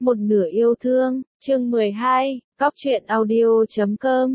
Một nửa yêu thương, chương 12, Cóc truyện audio.com.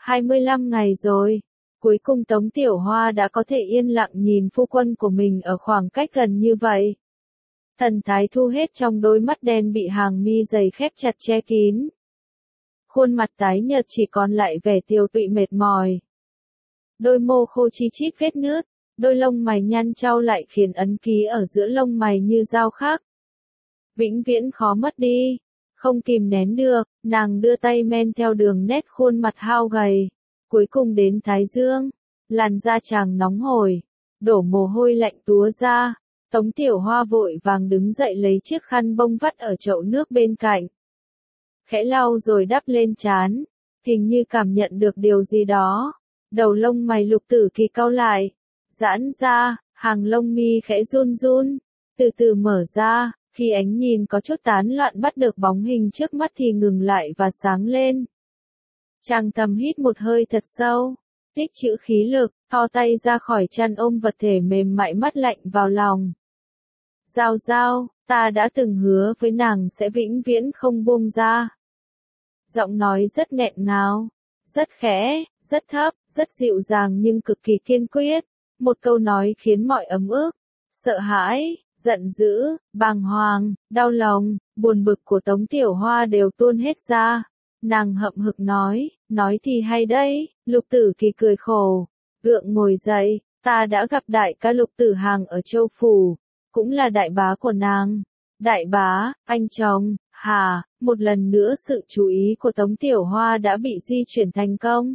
25 ngày rồi. Cuối cùng Tống Tiểu Hoa đã có thể yên lặng nhìn phu quân của mình ở khoảng cách gần như vậy. Thần thái thu hết trong đôi mắt đen bị hàng mi dày khép chặt che kín. Khuôn mặt tái nhợt chỉ còn lại vẻ tiều tụy mệt mỏi. Đôi môi khô chi chít vết nứt, đôi lông mày nhăn chau lại khiến ấn ký ở giữa lông mày như dao khắc. Vĩnh viễn khó mất đi. Không kìm nén được, nàng đưa tay men theo đường nét khuôn mặt hao gầy. Cuối cùng đến thái dương, làn da chàng nóng hổi, đổ mồ hôi lạnh túa ra. Tống Tiểu Hoa vội vàng đứng dậy lấy chiếc khăn bông vắt ở chậu nước bên cạnh. Khẽ lau rồi đắp lên trán, hình như cảm nhận được điều gì đó. Đầu lông mày Lục Tử Kỳ cau lại, giãn ra, hàng lông mi khẽ run run, từ từ mở ra. Khi ánh nhìn có chút tán loạn bắt được bóng hình trước mắt thì ngừng lại và sáng lên. Chàng thầm hít một hơi thật sâu, tích trữ khí lực, thò tay ra khỏi chăn ôm vật thể mềm mại mát lạnh vào lòng. Giao Giao, ta đã từng hứa với nàng sẽ vĩnh viễn không buông ra. Giọng nói rất nghẹn ngào, rất khẽ, rất thấp, rất dịu dàng nhưng cực kỳ kiên quyết. Một câu nói khiến mọi ấm ức, sợ hãi, giận dữ, bàng hoàng, đau lòng, buồn bực của Tống Tiểu Hoa đều tuôn hết ra. Nàng hậm hực nói thì hay đấy. Lục Tử Kỳ cười khổ, gượng ngồi dậy, ta đã gặp đại ca Lục Tử Hàng ở Châu Phủ, cũng là đại bá của nàng. Đại bá, anh chồng, hà, một lần nữa sự chú ý của Tống Tiểu Hoa đã bị di chuyển thành công.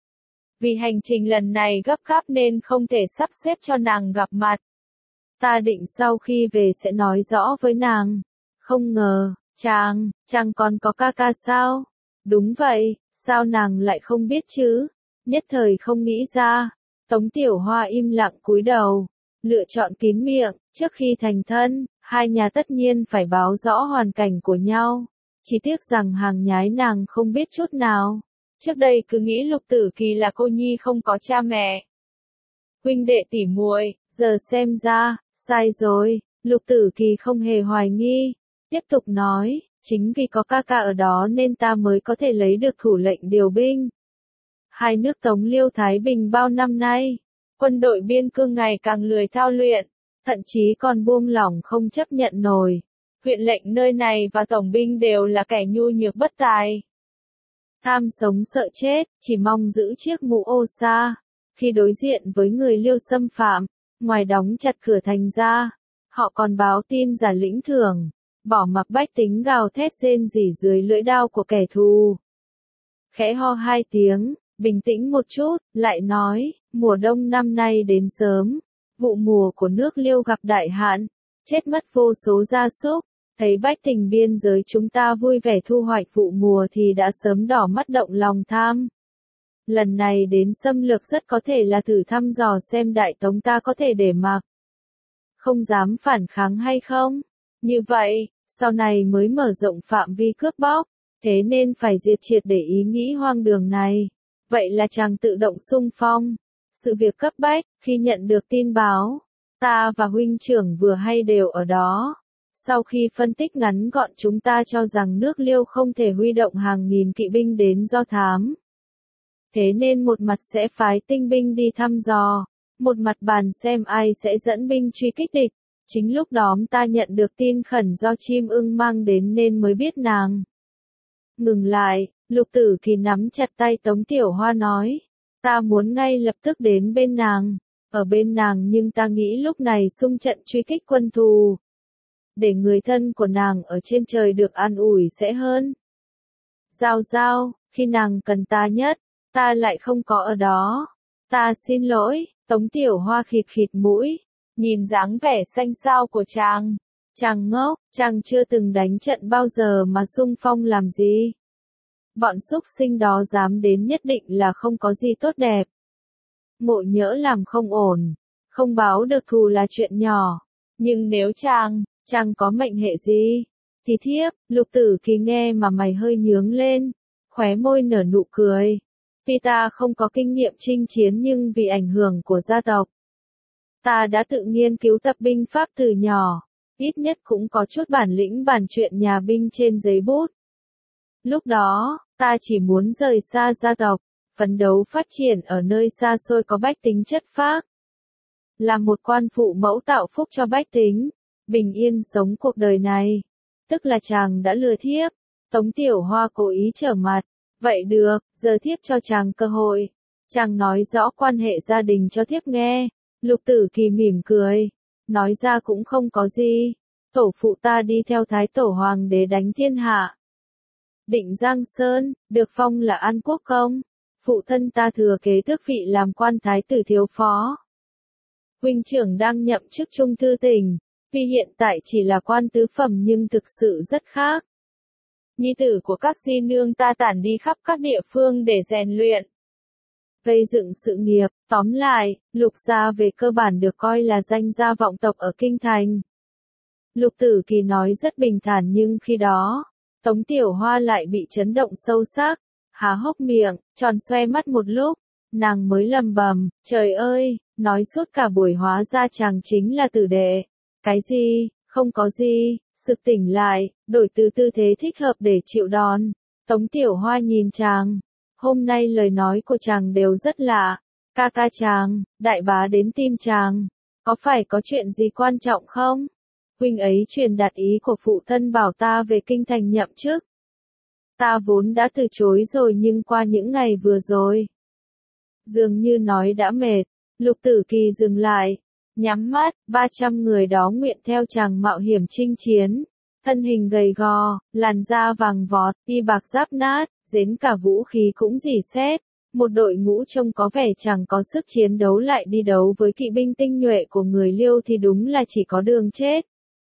Vì hành trình lần này gấp gáp nên không thể sắp xếp cho nàng gặp mặt. Ta định sau khi về sẽ nói rõ với nàng. Không ngờ, chàng còn có ca ca sao? Đúng vậy, sao nàng lại không biết chứ? Nhất thời không nghĩ ra. Tống Tiểu Hoa im lặng cúi đầu, lựa chọn kín miệng. Trước khi thành thân, hai nhà tất nhiên phải báo rõ hoàn cảnh của nhau. Chỉ tiếc rằng hàng nhái nàng không biết chút nào. Trước đây cứ nghĩ Lục Tử Kỳ là cô nhi không có cha mẹ, huynh đệ tỉ muội, giờ xem ra, sai rồi. Lục Tử Kỳ không hề hoài nghi, tiếp tục nói, chính vì có ca ca ở đó nên ta mới có thể lấy được thủ lệnh điều binh. Hai nước Tống Liêu Thái Bình bao năm nay, quân đội biên cương ngày càng lười thao luyện, thậm chí còn buông lỏng không chấp nhận nổi. Huyện lệnh nơi này và tổng binh đều là kẻ nhu nhược bất tài, tham sống sợ chết, chỉ mong giữ chiếc mũ ô sa. Khi đối diện với người Liêu xâm phạm, ngoài đóng chặt cửa thành ra, họ còn báo tin giả lĩnh thưởng, bỏ mặc bách tính gào thét rên rỉ dưới lưỡi đao của kẻ thù. Khẽ ho hai tiếng, bình tĩnh một chút, lại nói, mùa đông năm nay đến sớm, vụ mùa của nước Liêu gặp đại hạn, chết mất vô số gia súc. Thấy bách tính biên giới chúng ta vui vẻ thu hoạch vụ mùa thì đã sớm đỏ mắt động lòng tham. Lần này đến xâm lược rất có thể là thử thăm dò xem Đại Tống ta có thể để mặc, không dám phản kháng hay không. Như vậy, sau này mới mở rộng phạm vi cướp bóc, thế nên phải diệt triệt để ý nghĩ hoang đường này. Vậy là chàng tự động xung phong. Sự việc cấp bách, khi nhận được tin báo, ta và huynh trưởng vừa hay đều ở đó. Sau khi phân tích ngắn gọn chúng ta cho rằng nước Liêu không thể huy động hàng nghìn kỵ binh đến do thám. Thế nên một mặt sẽ phái tinh binh đi thăm dò, một mặt bàn xem ai sẽ dẫn binh truy kích địch. Chính lúc đó ta nhận được tin khẩn do chim ưng mang đến nên mới biết nàng. Ngừng lại, Lục Tử Kỳ nắm chặt tay Tống Tiểu Hoa nói, ta muốn ngay lập tức đến bên nàng, ở bên nàng nhưng ta nghĩ lúc này xung trận truy kích quân thù, để người thân của nàng ở trên trời được an ủi sẽ hơn. Giao Giao, khi nàng cần ta nhất, ta lại không có ở đó. Ta xin lỗi. Tống Tiểu Hoa khịt khịt mũi, nhìn dáng vẻ xanh xao của chàng. Chàng ngốc, chàng chưa từng đánh trận bao giờ mà xung phong làm gì. Bọn súc sinh đó dám đến nhất định là không có gì tốt đẹp. Ngộ nhỡ làm không ổn, không báo được thù là chuyện nhỏ. Nhưng nếu chàng có mệnh hệ gì, thì thiếp. Lục Tử Kỳ nghe mà mày hơi nhướng lên, khóe môi nở nụ cười. Vì ta không có kinh nghiệm chinh chiến nhưng vì ảnh hưởng của gia tộc, ta đã tự nghiên cứu tập binh pháp từ nhỏ. ít nhất cũng có chút bản lĩnh bàn chuyện nhà binh trên giấy bút. Lúc đó, ta chỉ muốn rời xa gia tộc, phấn đấu phát triển ở nơi xa xôi có bách tính chất phác. Làm một quan phụ mẫu tạo phúc cho bách tính, bình yên sống cuộc đời này. Tức là chàng đã lừa thiếp. Tống Tiểu Hoa cố ý trở mặt. Vậy được, giờ thiếp cho chàng cơ hội. Chàng nói rõ quan hệ gia đình cho thiếp nghe. Lục Tử Kỳ mỉm cười. Nói ra cũng không có gì. Tổ phụ ta đi theo Thái Tổ Hoàng đế đánh thiên hạ. Định Giang Sơn, được phong là An Quốc Công. Phụ thân ta thừa kế tước vị làm quan thái tử thiếu phó. Huynh trưởng đang nhậm chức trung thư tỉnh. Tuy hiện tại chỉ là quan tứ phẩm nhưng thực sự rất khác. Nhi tử của các di nương ta tản đi khắp các địa phương để rèn luyện, gây dựng sự nghiệp. Tóm lại, Lục gia về cơ bản được coi là danh gia vọng tộc ở kinh thành. Lục Tử Kỳ nói rất bình thản nhưng khi đó, Tống Tiểu Hoa lại bị chấn động sâu sắc, há hốc miệng, tròn xoe mắt một lúc, nàng mới lầm bầm, trời ơi, nói suốt cả buổi hóa ra chàng chính là tử đệ. Cái gì, không có gì, sực tỉnh lại, đổi từ tư thế thích hợp để chịu đòn. Tống Tiểu Hoa nhìn chàng, hôm nay lời nói của chàng đều rất lạ. Ca ca chàng, đại bá đến tìm chàng, có phải có chuyện gì quan trọng không? Huynh ấy truyền đạt ý của phụ thân bảo ta về kinh thành nhậm chức. Ta vốn đã từ chối rồi nhưng qua những ngày vừa rồi, dường như nói đã mệt. Lục Tử Kỳ dừng lại, nhắm mắt. 300 người đó nguyện theo chàng mạo hiểm chinh chiến. Thân hình gầy gò, làn da vàng vọt, y bạc giáp nát, đến cả vũ khí cũng rỉ sét. Một đội ngũ trông có vẻ chẳng có sức chiến đấu lại đi đấu với kỵ binh tinh nhuệ của người Liêu thì đúng là chỉ có đường chết.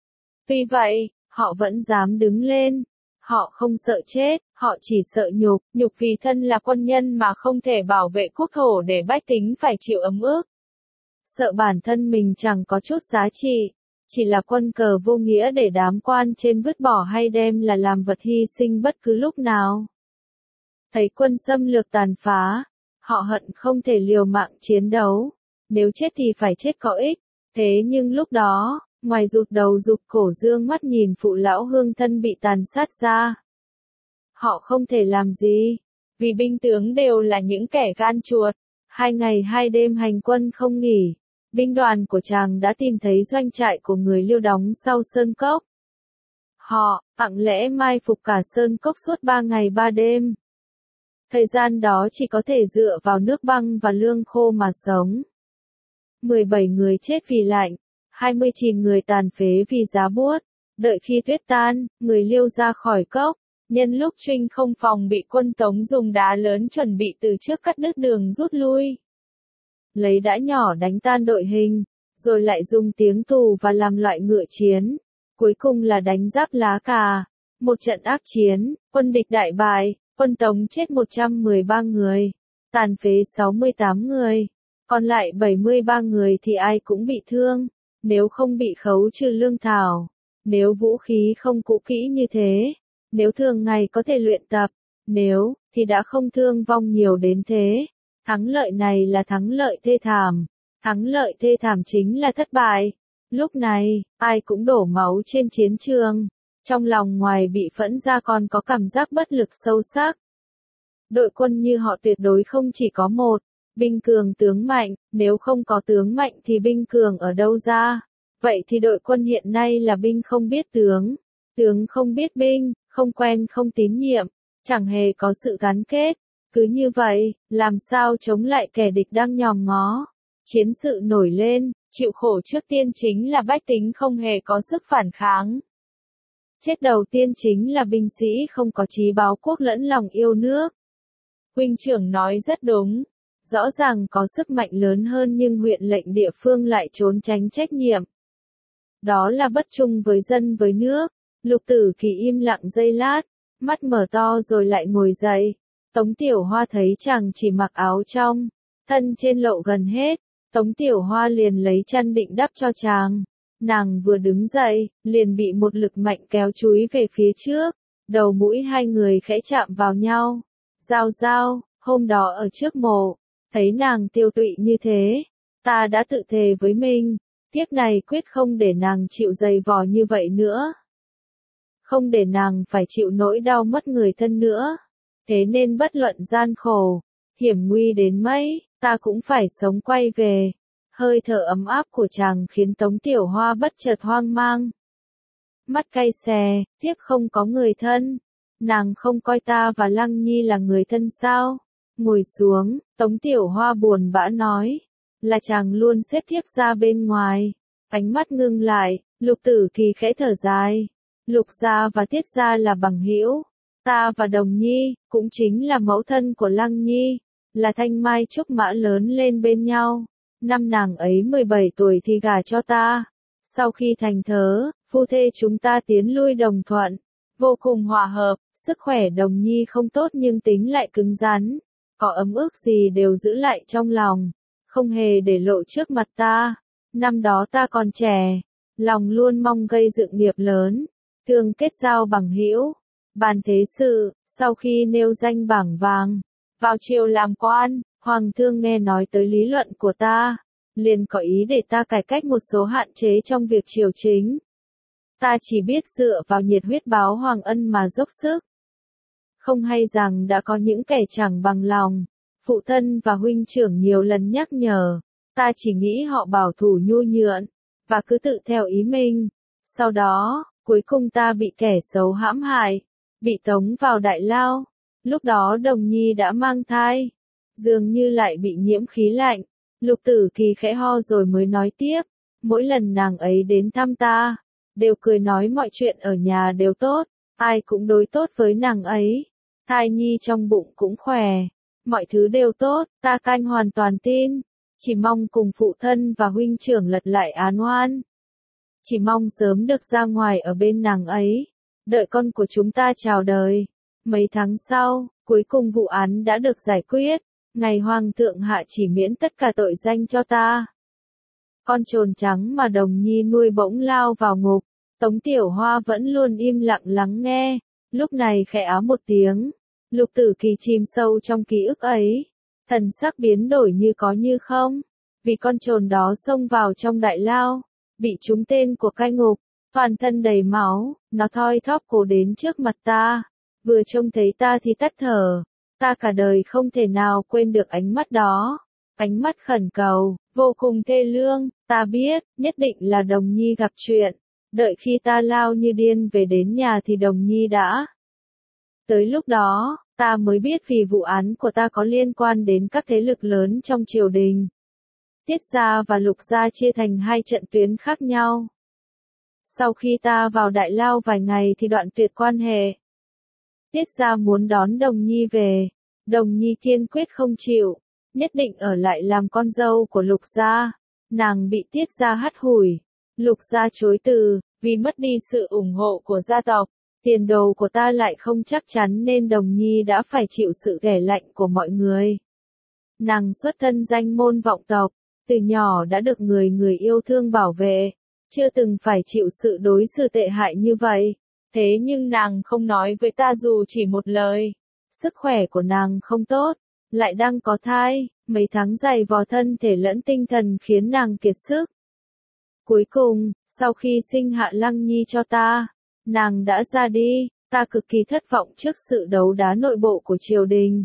Tuy vậy, họ vẫn dám đứng lên. Họ không sợ chết, họ chỉ sợ nhục, nhục vì thân là quân nhân mà không thể bảo vệ quốc thổ để bách tính phải chịu ấm ức. Sợ bản thân mình chẳng có chút giá trị, chỉ là quân cờ vô nghĩa để đám quan trên vứt bỏ hay đem là làm vật hy sinh bất cứ lúc nào. Thấy quân xâm lược tàn phá, họ hận không thể liều mạng chiến đấu, nếu chết thì phải chết có ích. Thế nhưng lúc đó, ngoài rụt đầu rụt cổ dương mắt nhìn phụ lão hương thân bị tàn sát ra, họ không thể làm gì, vì binh tướng đều là những kẻ gan chuột. 2 ngày 2 đêm hành quân không nghỉ, binh đoàn của chàng đã tìm thấy doanh trại của người Liêu đóng sau sơn cốc. Họ, lặng lẽ mai phục cả sơn cốc suốt 3 ngày 3 đêm. Thời gian đó chỉ có thể dựa vào nước băng và lương khô mà sống. 17 người chết vì lạnh, 29 người tàn phế vì giá buốt. Đợi khi tuyết tan, người Liêu ra khỏi cốc. Nhân lúc Trinh không phòng bị quân Tống dùng đá lớn chuẩn bị từ trước cắt đứt đường rút lui. Lấy đá nhỏ đánh tan đội hình, rồi lại dùng tiếng tù và làm loại ngựa chiến. Cuối cùng là đánh giáp lá cà. Một trận ác chiến, quân địch đại bại, quân Tống chết 113 người, tàn phế 68 người. Còn lại 73 người thì ai cũng bị thương, nếu không bị khấu trừ lương thảo, nếu vũ khí không cũ kỹ như thế, nếu thường ngày có thể luyện tập, nếu, thì đã không thương vong nhiều đến thế. Thắng lợi này là thắng lợi thê thảm, thắng lợi thê thảm chính là thất bại. Lúc này, ai cũng đổ máu trên chiến trường, trong lòng ngoài bị phẫn ra còn có cảm giác bất lực sâu sắc. Đội quân như họ tuyệt đối không chỉ có một, binh cường tướng mạnh, nếu không có tướng mạnh thì binh cường ở đâu ra? Vậy thì đội quân hiện nay là binh không biết tướng, tướng không biết binh, không quen không tín nhiệm, chẳng hề có sự gắn kết. Cứ như vậy, làm sao chống lại kẻ địch đang nhòm ngó? Chiến sự nổi lên, chịu khổ trước tiên chính là bách tính không hề có sức phản kháng. Chết đầu tiên chính là binh sĩ không có chí báo quốc lẫn lòng yêu nước. Huynh trưởng nói rất đúng. Rõ ràng có sức mạnh lớn hơn nhưng huyện lệnh địa phương lại trốn tránh trách nhiệm. Đó là bất trung với dân với nước. Lục Tử Kỳ im lặng giây lát, mắt mở to rồi lại ngồi dậy. Tống Tiểu Hoa thấy chàng chỉ mặc áo trong, thân trên lộ gần hết. Tống Tiểu Hoa liền lấy chăn định đắp cho chàng. Nàng vừa đứng dậy, liền bị một lực mạnh kéo chúi về phía trước. Đầu mũi hai người khẽ chạm vào nhau. Giao giao, hôm đó ở trước mộ, thấy nàng tiêu tụy như thế, ta đã tự thề với mình, Kiếp này quyết không để nàng chịu dày vò như vậy nữa. Không để nàng phải chịu nỗi đau mất người thân nữa. Thế nên bất luận gian khổ, hiểm nguy đến mấy, ta cũng phải sống quay về. Hơi thở ấm áp của chàng khiến Tống Tiểu Hoa bất chợt hoang mang. Mắt cay xè, tiếc không có người thân. Nàng không coi ta và Lăng Nhi là người thân sao? Ngồi xuống, Tống Tiểu Hoa buồn bã nói. Là chàng luôn xếp thiếp ra bên ngoài. Ánh mắt ngưng lại, Lục Tử Kỳ khẽ thở dài. Lục gia và Tiết gia là bằng hữu. Ta và Đồng Nhi, cũng chính là mẫu thân của Lăng Nhi, là thanh mai trúc mã lớn lên bên nhau. Năm nàng ấy 17 tuổi thì gả cho ta. Sau khi thành thớ, phu thê chúng ta tiến lui đồng thuận, vô cùng hòa hợp. Sức khỏe Đồng Nhi không tốt nhưng tính lại cứng rắn. Có ấm ức gì đều giữ lại trong lòng, không hề để lộ trước mặt ta. Năm đó ta còn trẻ, lòng luôn mong gây dựng nghiệp lớn, thường kết giao bằng hữu. Bàn thế sự, sau khi nêu danh bảng vàng, vào triều làm quan, Hoàng thương nghe nói tới lý luận của ta, liền có ý để ta cải cách một số hạn chế trong việc triều chính. Ta chỉ biết dựa vào nhiệt huyết báo Hoàng ân mà dốc sức. Không hay rằng đã có những kẻ chẳng bằng lòng. Phụ thân và huynh trưởng nhiều lần nhắc nhở, ta chỉ nghĩ họ bảo thủ nhu nhượng, và cứ tự theo ý mình. Sau đó, cuối cùng ta bị kẻ xấu hãm hại, bị tống vào đại lao. Lúc đó Đồng Nhi đã mang thai, dường như lại bị nhiễm khí lạnh. Lục Tử Kỳ khẽ ho rồi mới nói tiếp, mỗi lần nàng ấy đến thăm ta, đều cười nói mọi chuyện ở nhà đều tốt, ai cũng đối tốt với nàng ấy. Thai nhi trong bụng cũng khỏe, mọi thứ đều tốt, ta canh hoàn toàn tin. Chỉ mong cùng phụ thân và huynh trưởng lật lại án oan. Chỉ mong sớm được ra ngoài ở bên nàng ấy, đợi con của chúng ta chào đời. Mấy tháng sau, cuối cùng vụ án đã được giải quyết. Ngày Hoàng thượng hạ chỉ miễn tất cả tội danh cho ta. Con trồn trắng mà Đồng Nhi nuôi bỗng lao vào ngục. Tống Tiểu Hoa vẫn luôn im lặng lắng nghe. Lúc này khẽ á một tiếng. Lục Tử Kỳ chìm sâu trong ký ức ấy. Thần sắc biến đổi như có như không. Vì con trồn đó xông vào trong đại lao, bị trúng tên của cai ngục, toàn thân đầy máu, nó thoi thóp cổ đến trước mặt ta. Vừa trông thấy ta thì tắt thở. Ta cả đời không thể nào quên được ánh mắt đó. Ánh mắt khẩn cầu, vô cùng thê lương. Ta biết, nhất định là Đồng Nhi gặp chuyện. Đợi khi ta lao như điên về đến nhà thì Đồng Nhi đã. Tới lúc đó, ta mới biết vì vụ án của ta có liên quan đến các thế lực lớn trong triều đình. Tiết gia và Lục gia chia thành hai trận tuyến khác nhau. Sau khi ta vào đại lao vài ngày thì đoạn tuyệt quan hệ. Tiết gia muốn đón Đồng Nhi về. Đồng Nhi kiên quyết không chịu, nhất định ở lại làm con dâu của Lục gia. Nàng bị Tiết gia hắt hủi. Lục gia chối từ, vì mất đi sự ủng hộ của gia tộc. Tiền đồ của ta lại không chắc chắn nên Đồng Nhi đã phải chịu sự ghẻ lạnh của mọi người. Nàng xuất thân danh môn vọng tộc, từ nhỏ đã được người người yêu thương bảo vệ, chưa từng phải chịu sự đối xử tệ hại như vậy. Thế nhưng nàng không nói với ta dù chỉ một lời. Sức khỏe của nàng không tốt, lại đang có thai, mấy tháng dày vò thân thể lẫn tinh thần khiến nàng kiệt sức. Cuối cùng, sau khi sinh hạ Lăng Nhi cho ta, nàng đã ra đi. Ta cực kỳ thất vọng trước sự đấu đá nội bộ của triều đình.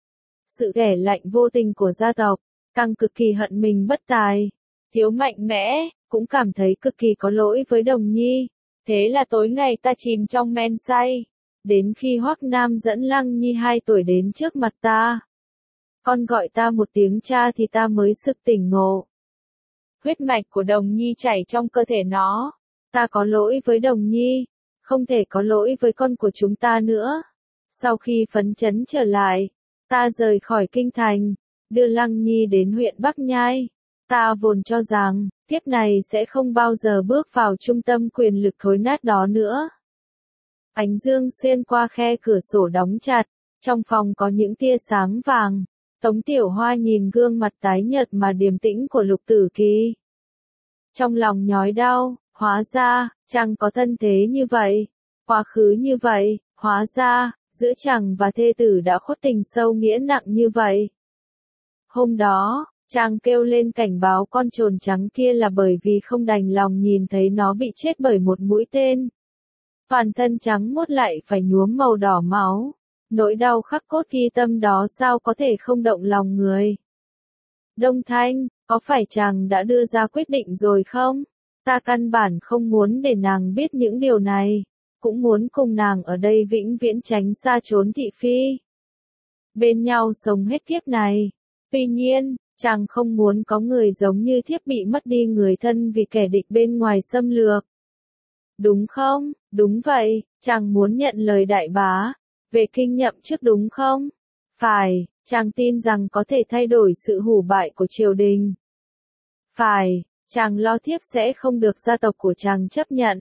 Sự ghẻ lạnh vô tình của gia tộc, càng cực kỳ hận mình bất tài, thiếu mạnh mẽ, cũng cảm thấy cực kỳ có lỗi với Đồng Nhi. Thế là tối ngày ta chìm trong men say, đến khi Hoắc Nam dẫn Lăng Nhi 2 tuổi đến trước mặt ta. Con gọi ta một tiếng cha thì ta mới sực tỉnh ngộ. Huyết mạch của Đồng Nhi chảy trong cơ thể nó. Ta có lỗi với Đồng Nhi, không thể có lỗi với con của chúng ta nữa. Sau khi phấn chấn trở lại, ta rời khỏi kinh thành, đưa Lăng Nhi đến huyện Bắc Nhai. Ta vốn cho rằng, kiếp này sẽ không bao giờ bước vào trung tâm quyền lực thối nát đó nữa. Ánh dương xuyên qua khe cửa sổ đóng chặt, trong phòng có những tia sáng vàng. Tống Tiểu Hoa nhìn gương mặt tái nhợt mà điềm tĩnh của Lục Tử Kỳ. Trong lòng nhói đau, hóa ra, chàng có thân thế như vậy, quá khứ như vậy, hóa ra, giữa chàng và thê tử đã khuất tình sâu nghĩa nặng như vậy. Hôm đó, Chàng kêu lên cảnh báo con trồn trắng kia là bởi vì không đành lòng nhìn thấy nó bị chết bởi một mũi tên. Toàn thân trắng muốt lại phải nhuốm màu đỏ máu. Nỗi đau khắc cốt ghi tâm đó sao có thể không động lòng người. Đông Thanh, có phải chàng đã đưa ra quyết định rồi không? Ta căn bản không muốn để nàng biết những điều này. Cũng muốn cùng nàng ở đây vĩnh viễn tránh xa trốn thị phi. Bên nhau sống hết kiếp này. Tuy nhiên, chàng không muốn có người giống như thiếp bị mất đi người thân vì kẻ địch bên ngoài xâm lược. Đúng không? Đúng vậy, chàng muốn nhận lời đại bá, về kinh nhậm trước đúng không? Phải, chàng tin rằng có thể thay đổi sự hủ bại của triều đình. Phải, chàng lo thiếp sẽ không được gia tộc của chàng chấp nhận.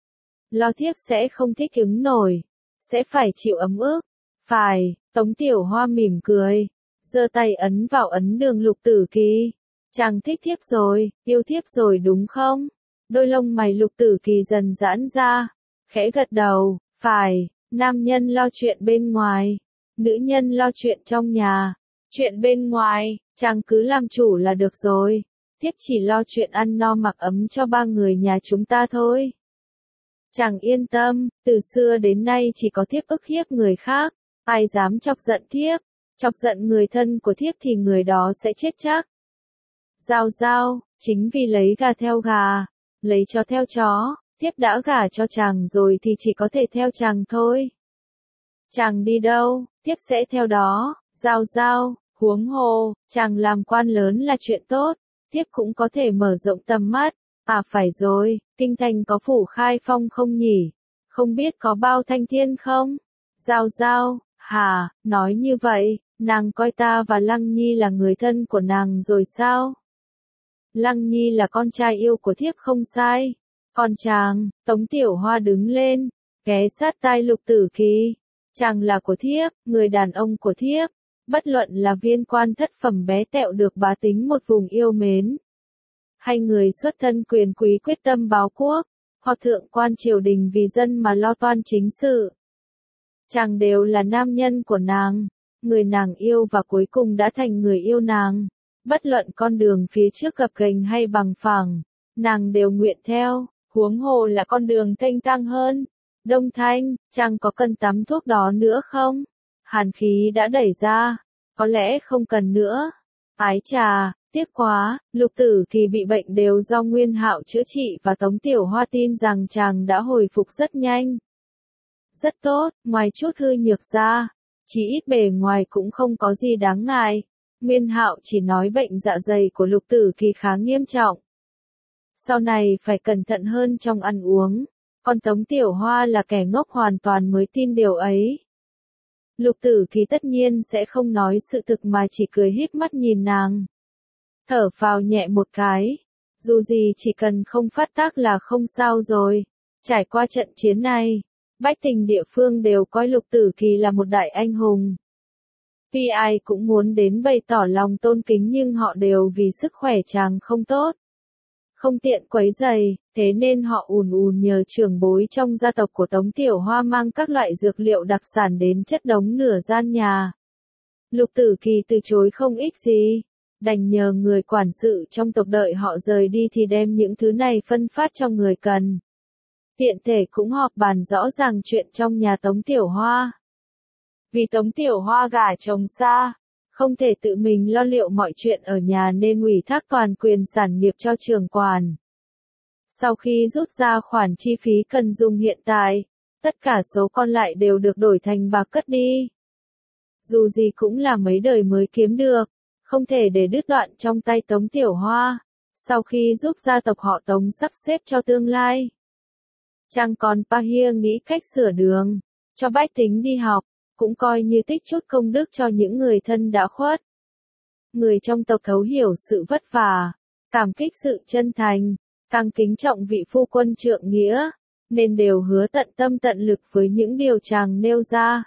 Lo thiếp sẽ không thích ứng nổi, sẽ phải chịu ấm ức. Phải, Tống Tiểu Hoa mỉm cười, giơ tay ấn vào ấn đường Lục Tử Kỳ. Chàng thích thiếp rồi, yêu thiếp rồi đúng không? Đôi lông mày Lục Tử Kỳ dần giãn ra, khẽ gật đầu, phải, nam nhân lo chuyện bên ngoài, nữ nhân lo chuyện trong nhà. Chuyện bên ngoài, chàng cứ làm chủ là được rồi, thiếp chỉ lo chuyện ăn no mặc ấm cho ba người nhà chúng ta thôi. Chàng yên tâm, từ xưa đến nay chỉ có thiếp ức hiếp người khác, ai dám chọc giận thiếp, chọc giận người thân của thiếp thì người đó sẽ chết chắc. Giao giao, chính vì lấy gà theo gà, lấy chó theo chó, thiếp đã gả cho chàng rồi thì chỉ có thể theo chàng thôi. Chàng đi đâu, thiếp sẽ theo đó, giao giao, huống hồ, chàng làm quan lớn là chuyện tốt, thiếp cũng có thể mở rộng tầm mắt. À phải rồi, kinh thành có phủ Khai Phong không nhỉ? Không biết có bao thanh thiên không? Giao giao, hả, nói như vậy, nàng coi ta và Lăng Nhi là người thân của nàng rồi sao? Lăng Nhi là con trai yêu của thiếp không sai. Còn chàng, Tống Tiểu Hoa đứng lên, ghé sát tai Lục Tử Kỳ. Chàng là của thiếp, người đàn ông của thiếp. Bất luận là viên quan thất phẩm bé tẹo được bá tính một vùng yêu mến, hay người xuất thân quyền quý quyết tâm báo quốc, hoặc thượng quan triều đình vì dân mà lo toan chính sự. Chàng đều là nam nhân của nàng, người nàng yêu và cuối cùng đã thành người yêu nàng. Bất luận con đường phía trước gập ghềnh hay bằng phẳng, nàng đều nguyện theo, huống hồ là con đường thênh thang hơn. Đông Thanh, chàng có cần tắm thuốc đó nữa không? Hàn khí đã đẩy ra, có lẽ không cần nữa. Ái chà, tiếc quá, Lục Tử Kỳ bị bệnh đều do Nguyên Hạo chữa trị và Tống Tiểu Hoa tin rằng chàng đã hồi phục rất nhanh. Rất tốt, ngoài chút hư nhược ra, chỉ ít bề ngoài cũng không có gì đáng ngại. Nguyên Hạo chỉ nói bệnh dạ dày của Lục Tử Kỳ khá nghiêm trọng. Sau này phải cẩn thận hơn trong ăn uống. Còn Tống Tiểu Hoa là kẻ ngốc hoàn toàn mới tin điều ấy. Lục Tử Kỳ tất nhiên sẽ không nói sự thực mà chỉ cười híp mắt nhìn nàng. Thở phào nhẹ một cái. Dù gì chỉ cần không phát tác là không sao rồi. Trải qua trận chiến này, bách tính địa phương đều coi Lục Tử Kỳ là một đại anh hùng. Tuy ai cũng muốn đến bày tỏ lòng tôn kính nhưng họ đều vì sức khỏe chàng không tốt, không tiện quấy rầy, thế nên họ ùn ùn nhờ trưởng bối trong gia tộc của Tống Tiểu Hoa mang các loại dược liệu đặc sản đến chất đống nửa gian nhà. Lục Tử Kỳ từ chối không ích gì, đành nhờ người quản sự trong tộc đợi họ rời đi thì đem những thứ này phân phát cho người cần. Tiện thể cũng họp bàn rõ ràng chuyện trong nhà Tống Tiểu Hoa. Vì Tống Tiểu Hoa gả chồng xa, không thể tự mình lo liệu mọi chuyện ở nhà nên ủy thác toàn quyền sản nghiệp cho trưởng quản. Sau khi rút ra khoản chi phí cần dùng hiện tại, tất cả số còn lại đều được đổi thành bạc cất đi. Dù gì cũng là mấy đời mới kiếm được, không thể để đứt đoạn trong tay Tống Tiểu Hoa, sau khi giúp gia tộc họ Tống sắp xếp cho tương lai. Chàng còn Pahia nghĩ cách sửa đường, cho bách tính đi học, cũng coi như tích chút công đức cho những người thân đã khuất. Người trong tộc thấu hiểu sự vất vả, cảm kích sự chân thành, càng kính trọng vị phu quân trượng nghĩa, nên đều hứa tận tâm tận lực với những điều chàng nêu ra.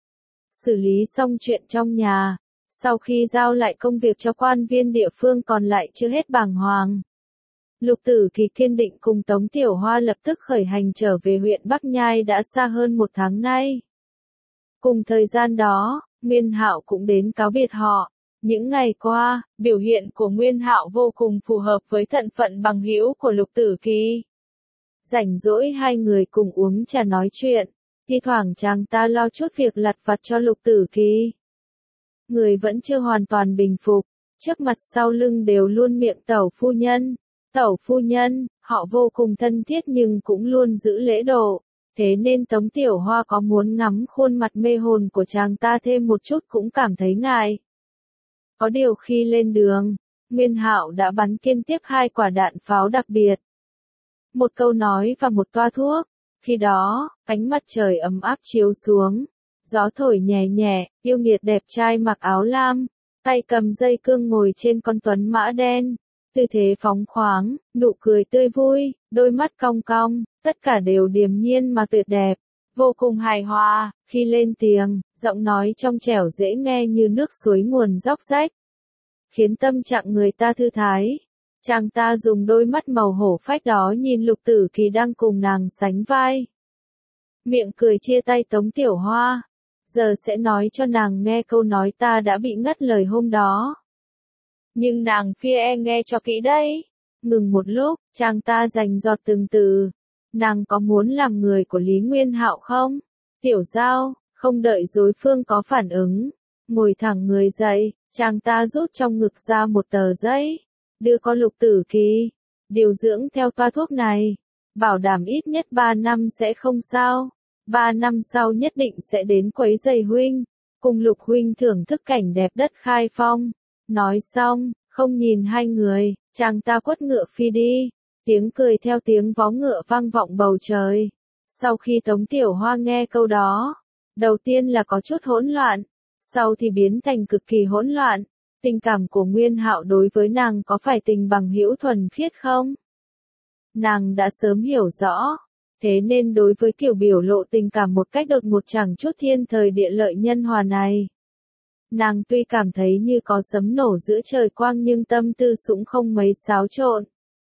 Xử lý xong chuyện trong nhà, sau khi giao lại công việc cho quan viên địa phương còn lại chưa hết bàng hoàng, Lục Tử Kỳ kiên định cùng Tống Tiểu Hoa lập tức khởi hành trở về huyện Bắc Nhai đã xa hơn 1 tháng nay. Cùng thời gian đó, Nguyên Hạo cũng đến cáo biệt họ. Những ngày qua, biểu hiện của Nguyên Hạo vô cùng phù hợp với thân phận bằng hữu của Lục Tử Kỳ. Rảnh rỗi hai người cùng uống trà nói chuyện, thi thoảng chàng ta lo chút việc lặt vặt cho Lục Tử Kỳ. Người vẫn chưa hoàn toàn bình phục, trước mặt sau lưng đều luôn miệng tẩu phu nhân. Tẩu phu nhân, họ vô cùng thân thiết nhưng cũng luôn giữ lễ độ, thế nên Tống Tiểu Hoa có muốn ngắm khuôn mặt mê hồn của chàng ta thêm một chút cũng cảm thấy ngại. Có điều khi lên đường, Nguyên Hạo đã bắn liên tiếp 2 quả đạn pháo đặc biệt. Một câu nói và một toa thuốc, khi đó, ánh mặt trời ấm áp chiếu xuống, gió thổi nhẹ nhẹ, yêu nghiệt đẹp trai mặc áo lam, tay cầm dây cương ngồi trên con tuấn mã đen. Tư thế phóng khoáng, nụ cười tươi vui, đôi mắt cong cong, tất cả đều điềm nhiên mà tuyệt đẹp, vô cùng hài hòa, khi lên tiếng, giọng nói trong trẻo dễ nghe như nước suối nguồn róc rách, khiến tâm trạng người ta thư thái. Chàng ta dùng đôi mắt màu hổ phách đó nhìn Lục Tử Kỳ đang cùng nàng sánh vai. Miệng cười chia tay Tống Tiểu Hoa, giờ sẽ nói cho nàng nghe câu nói ta đã bị ngắt lời hôm đó. Nhưng nàng phía nghe cho kỹ đấy. Ngừng một lúc, chàng ta dành giọt từng từ. Nàng có muốn làm người của Lý Nguyên Hạo không? Tiểu Giao, không đợi đối phương có phản ứng. Ngồi thẳng người dậy, chàng ta rút trong ngực ra một tờ giấy. Đưa con Lục Tử Kỳ. Điều dưỡng theo toa thuốc này. Bảo đảm ít nhất 3 năm sẽ không sao. 3 năm sau nhất định sẽ đến quấy rầy huynh. Cùng Lục huynh thưởng thức cảnh đẹp đất Khai Phong. Nói xong, không nhìn hai người, chàng ta quất ngựa phi đi, tiếng cười theo tiếng vó ngựa vang vọng bầu trời. Sau khi Tống Tiểu Hoa nghe câu đó, đầu tiên là có chút hỗn loạn, sau thì biến thành cực kỳ hỗn loạn. Tình cảm của Nguyên Hạo đối với nàng có phải tình bằng hữu thuần khiết không? Nàng đã sớm hiểu rõ, thế nên đối với kiểu biểu lộ tình cảm một cách đột ngột chẳng chút thiên thời địa lợi nhân hòa này, nàng tuy cảm thấy như có sấm nổ giữa trời quang nhưng tâm tư cũng không mấy xáo trộn.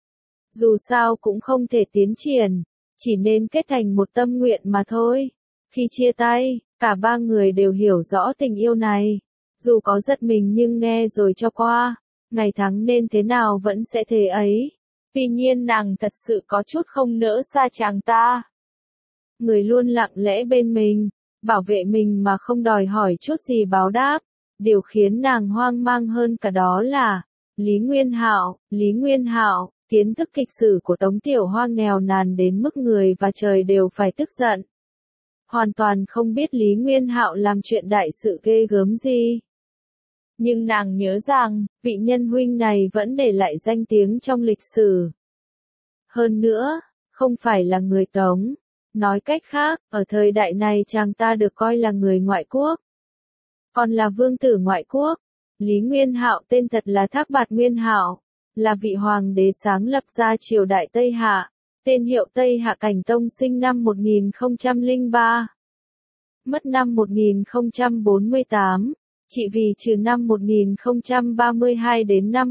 Dù sao cũng không thể tiến triển, chỉ nên kết thành một tâm nguyện mà thôi. Khi chia tay, cả ba người đều hiểu rõ tình yêu này. Dù có giật mình nhưng nghe rồi cho qua, ngày tháng nên thế nào vẫn sẽ thế ấy. Tuy nhiên nàng thật sự có chút không nỡ xa chàng ta. Người luôn lặng lẽ bên mình, bảo vệ mình mà không đòi hỏi chút gì báo đáp. Điều khiến nàng hoang mang hơn cả đó là Lý Nguyên Hạo, kiến thức kịch sử của Tống Tiểu Hoa nghèo nàn đến mức người và trời đều phải tức giận. Hoàn toàn không biết Lý Nguyên Hạo làm chuyện đại sự ghê gớm gì. Nhưng nàng nhớ rằng, vị nhân huynh này vẫn để lại danh tiếng trong lịch sử. Hơn nữa, không phải là người Tống. Nói cách khác, ở thời đại này chàng ta được coi là người ngoại quốc. Còn là vương tử ngoại quốc. Lý Nguyên Hạo tên thật là Thác Bạt Nguyên Hạo, là vị hoàng đế sáng lập ra triều đại Tây Hạ, tên hiệu Tây Hạ Cảnh Tông, sinh năm 1003. Mất năm 1048, trị vì trừ năm 1032 đến năm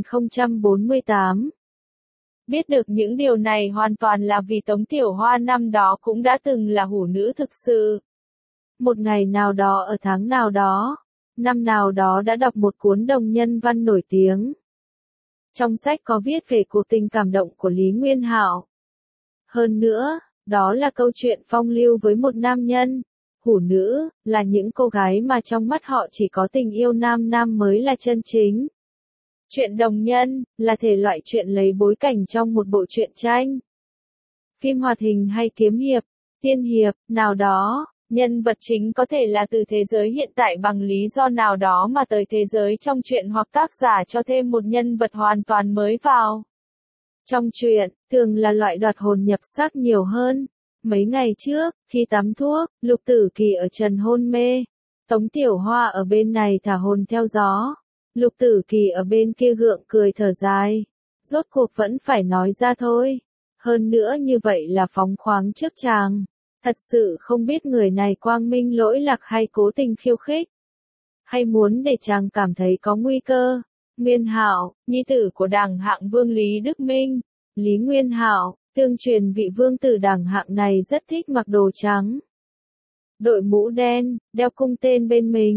1048. Biết được những điều này hoàn toàn là vì Tống Tiểu Hoa năm đó cũng đã từng là hủ nữ thực sự. Một ngày nào đó ở tháng nào đó, năm nào đó đã đọc một cuốn đồng nhân văn nổi tiếng. Trong sách có viết về cuộc tình cảm động của Lý Nguyên Hạo. Hơn nữa, đó là câu chuyện phong lưu với một nam nhân. Hủ nữ, là những cô gái mà trong mắt họ chỉ có tình yêu nam nam mới là chân chính. Chuyện đồng nhân, là thể loại chuyện lấy bối cảnh trong một bộ truyện tranh, phim hoạt hình hay kiếm hiệp, tiên hiệp, nào đó. Nhân vật chính có thể là từ thế giới hiện tại bằng lý do nào đó mà tới thế giới trong truyện, hoặc tác giả cho thêm một nhân vật hoàn toàn mới vào. Trong truyện, thường là loại đoạt hồn nhập xác nhiều hơn. Mấy ngày trước, khi tắm thuốc, Lục Tử Kỳ ở trần hôn mê. Tống Tiểu Hoa ở bên này thả hồn theo gió. Lục Tử Kỳ ở bên kia gượng cười thở dài. Rốt cuộc vẫn phải nói ra thôi. Hơn nữa như vậy là phóng khoáng trước chàng. Thật sự không biết người này quang minh lỗi lạc hay cố tình khiêu khích. Hay muốn để chàng cảm thấy có nguy cơ. Nguyên Hạo, nhi tử của Đảng Hạng Vương Lý Đức Minh. Lý Nguyên Hạo, tương truyền vị vương tử Đảng Hạng này rất thích mặc đồ trắng. Đội mũ đen, đeo cung tên bên mình.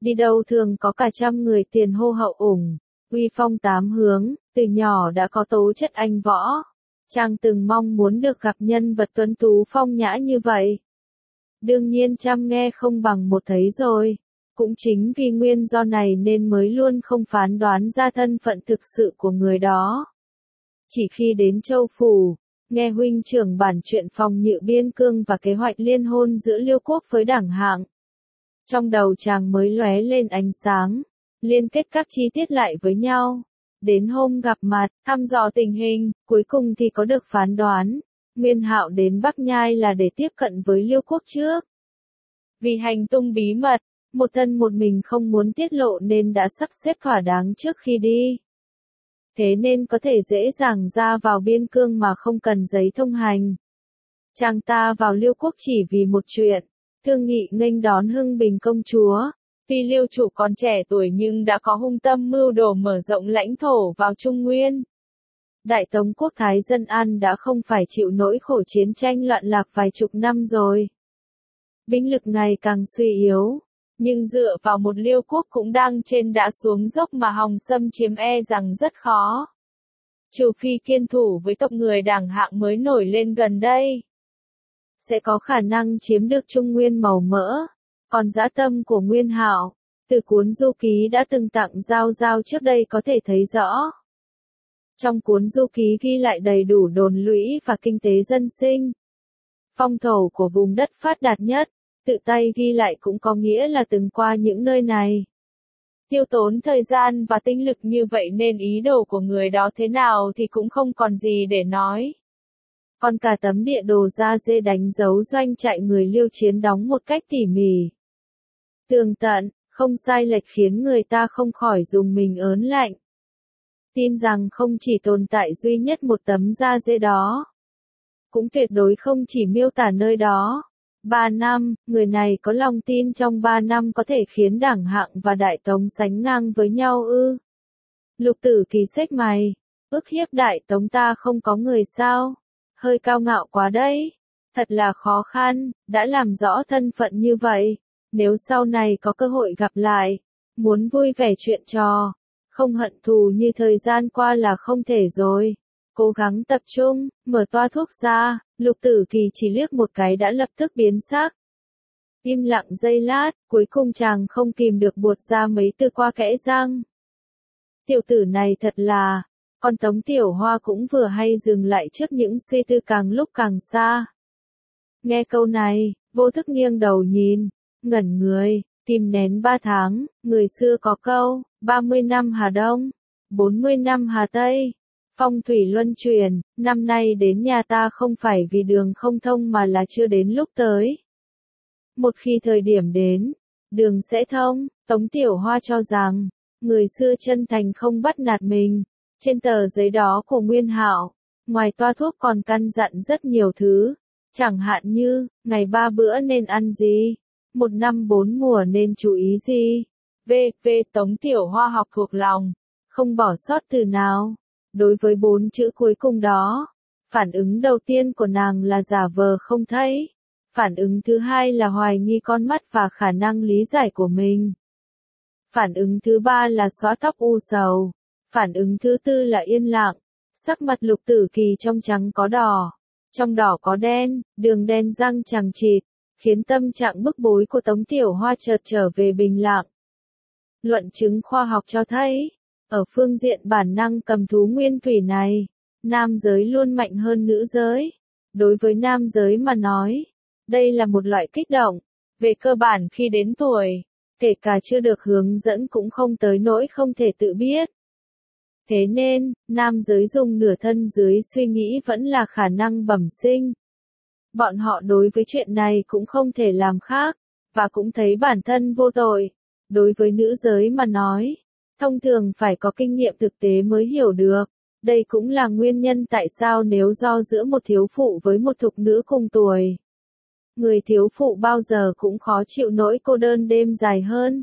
đi đâu thường có cả trăm người tiền hô hậu ủng, uy phong tám hướng, từ nhỏ đã có tố chất anh võ. Chàng từng mong muốn được gặp nhân vật tuấn tú phong nhã như vậy. Đương nhiên trăm nghe không bằng một thấy rồi. Cũng chính vì nguyên do này nên mới luôn không phán đoán ra thân phận thực sự của người đó. Chỉ khi đến Châu Phủ, nghe huynh trưởng bản chuyện phòng Nhự biên cương và kế hoạch liên hôn giữa Liêu Quốc với Đảng Hạng. Trong đầu chàng mới lóe lên ánh sáng, liên kết các chi tiết lại với nhau. Đến hôm gặp mặt, thăm dò tình hình, cuối cùng thì có được phán đoán. Nguyên Hạo đến Bắc Nhai là để tiếp cận với Liêu Quốc trước. Vì hành tung bí mật, một thân một mình không muốn tiết lộ nên đã sắp xếp thỏa đáng trước khi đi. Thế nên có thể dễ dàng ra vào biên cương mà không cần giấy thông hành. Chàng ta vào Liêu Quốc chỉ vì một chuyện, thương nghị nghênh đón Hưng Bình công chúa. Tuy Liêu chủ còn trẻ tuổi nhưng đã có hung tâm mưu đồ mở rộng lãnh thổ vào Trung Nguyên. Đại Tống quốc thái dân an đã không phải chịu nỗi khổ chiến tranh loạn lạc vài chục năm rồi. Binh lực ngày càng suy yếu, nhưng dựa vào một Liêu Quốc cũng đang trên đã xuống dốc mà Hòng xâm chiếm rằng rất khó. Trừ phi kiên thủ với tộc người Đảng Hạng mới nổi lên gần đây, sẽ có khả năng chiếm được Trung Nguyên màu mỡ. Còn dã tâm của Nguyên Hạo, từ cuốn du ký đã từng tặng Giao trước đây có thể thấy rõ. Trong cuốn du ký ghi lại đầy đủ đồn lũy và kinh tế dân sinh, phong thổ của vùng đất phát đạt nhất, tự tay ghi lại cũng có nghĩa là từng qua những nơi này. Tiêu tốn thời gian và tinh lực như vậy nên ý đồ của người đó thế nào thì cũng không còn gì để nói. Còn cả tấm địa đồ da dê đánh dấu doanh trại người Liêu chiến đóng một cách tỉ mỉ, tường tận, không sai lệch khiến người ta không khỏi dùng mình ớn lạnh. Tin rằng không chỉ tồn tại duy nhất một tấm da dê đó, cũng tuyệt đối không chỉ miêu tả nơi đó. 3 năm, người này có lòng tin trong 3 năm có thể khiến Đảng Hạng và Đại Tống sánh ngang với nhau ư? Lục Tử Kỳ xếch mày, ức hiếp Đại Tống ta không có người sao? Hơi cao ngạo quá đấy. Thật là khó khăn, đã làm rõ thân phận như vậy. Nếu sau này có cơ hội gặp lại, muốn vui vẻ chuyện trò, không hận thù như thời gian qua là không thể rồi. Cố gắng tập trung, mở toa thuốc ra, Lục Tử Kỳ chỉ liếc một cái đã lập tức biến sắc. Im lặng giây lát, cuối cùng chàng không kìm được buột ra mấy từ qua kẽ răng. Tiểu tử này thật là, con Tống Tiểu Hoa cũng vừa hay dừng lại trước những suy tư càng lúc càng xa. Nghe câu này, vô thức nghiêng đầu nhìn, ngẩn người, kìm nén 3 tháng, người xưa có câu, 30 năm Hà Đông, 40 năm Hà Tây. Phong thủy luân chuyển, năm nay đến nhà ta không phải vì đường không thông mà là chưa đến lúc tới. Một khi thời điểm đến, đường sẽ thông. Tống Tiểu Hoa cho rằng, người xưa chân thành không bắt nạt mình. Trên tờ giấy đó của Nguyên Hạo, ngoài toa thuốc còn căn dặn rất nhiều thứ. Chẳng hạn như, ngày 3 bữa nên ăn gì, 1 năm 4 mùa nên chú ý gì. Tống Tiểu Hoa học thuộc lòng, không bỏ sót từ nào. Đối với 4 chữ cuối cùng đó, phản ứng đầu tiên của nàng là giả vờ không thấy. Phản ứng thứ hai là hoài nghi con mắt và khả năng lý giải của mình. Phản ứng thứ ba là xóa tóc u sầu. Phản ứng thứ tư là yên lặng. Sắc mặt Lục Tử Kỳ trong trắng có đỏ, trong đỏ có đen, đường đen răng chằng chịt, khiến tâm trạng bức bối của Tống Tiểu Hoa chợt trở về bình lặng. Luận chứng khoa học cho thấy, ở phương diện bản năng cầm thú nguyên thủy này, nam giới luôn mạnh hơn nữ giới. Đối với nam giới mà nói, đây là một loại kích động. Về cơ bản khi đến tuổi, kể cả chưa được hướng dẫn cũng không tới nỗi không thể tự biết. Thế nên, nam giới dùng nửa thân dưới suy nghĩ vẫn là khả năng bẩm sinh. Bọn họ đối với chuyện này cũng không thể làm khác, và cũng thấy bản thân vô tội. Đối với nữ giới mà nói, thông thường phải có kinh nghiệm thực tế mới hiểu được. Đây cũng là nguyên nhân tại sao nếu do giữa một thiếu phụ với một thục nữ cùng tuổi, người thiếu phụ bao giờ cũng khó chịu nỗi cô đơn đêm dài hơn.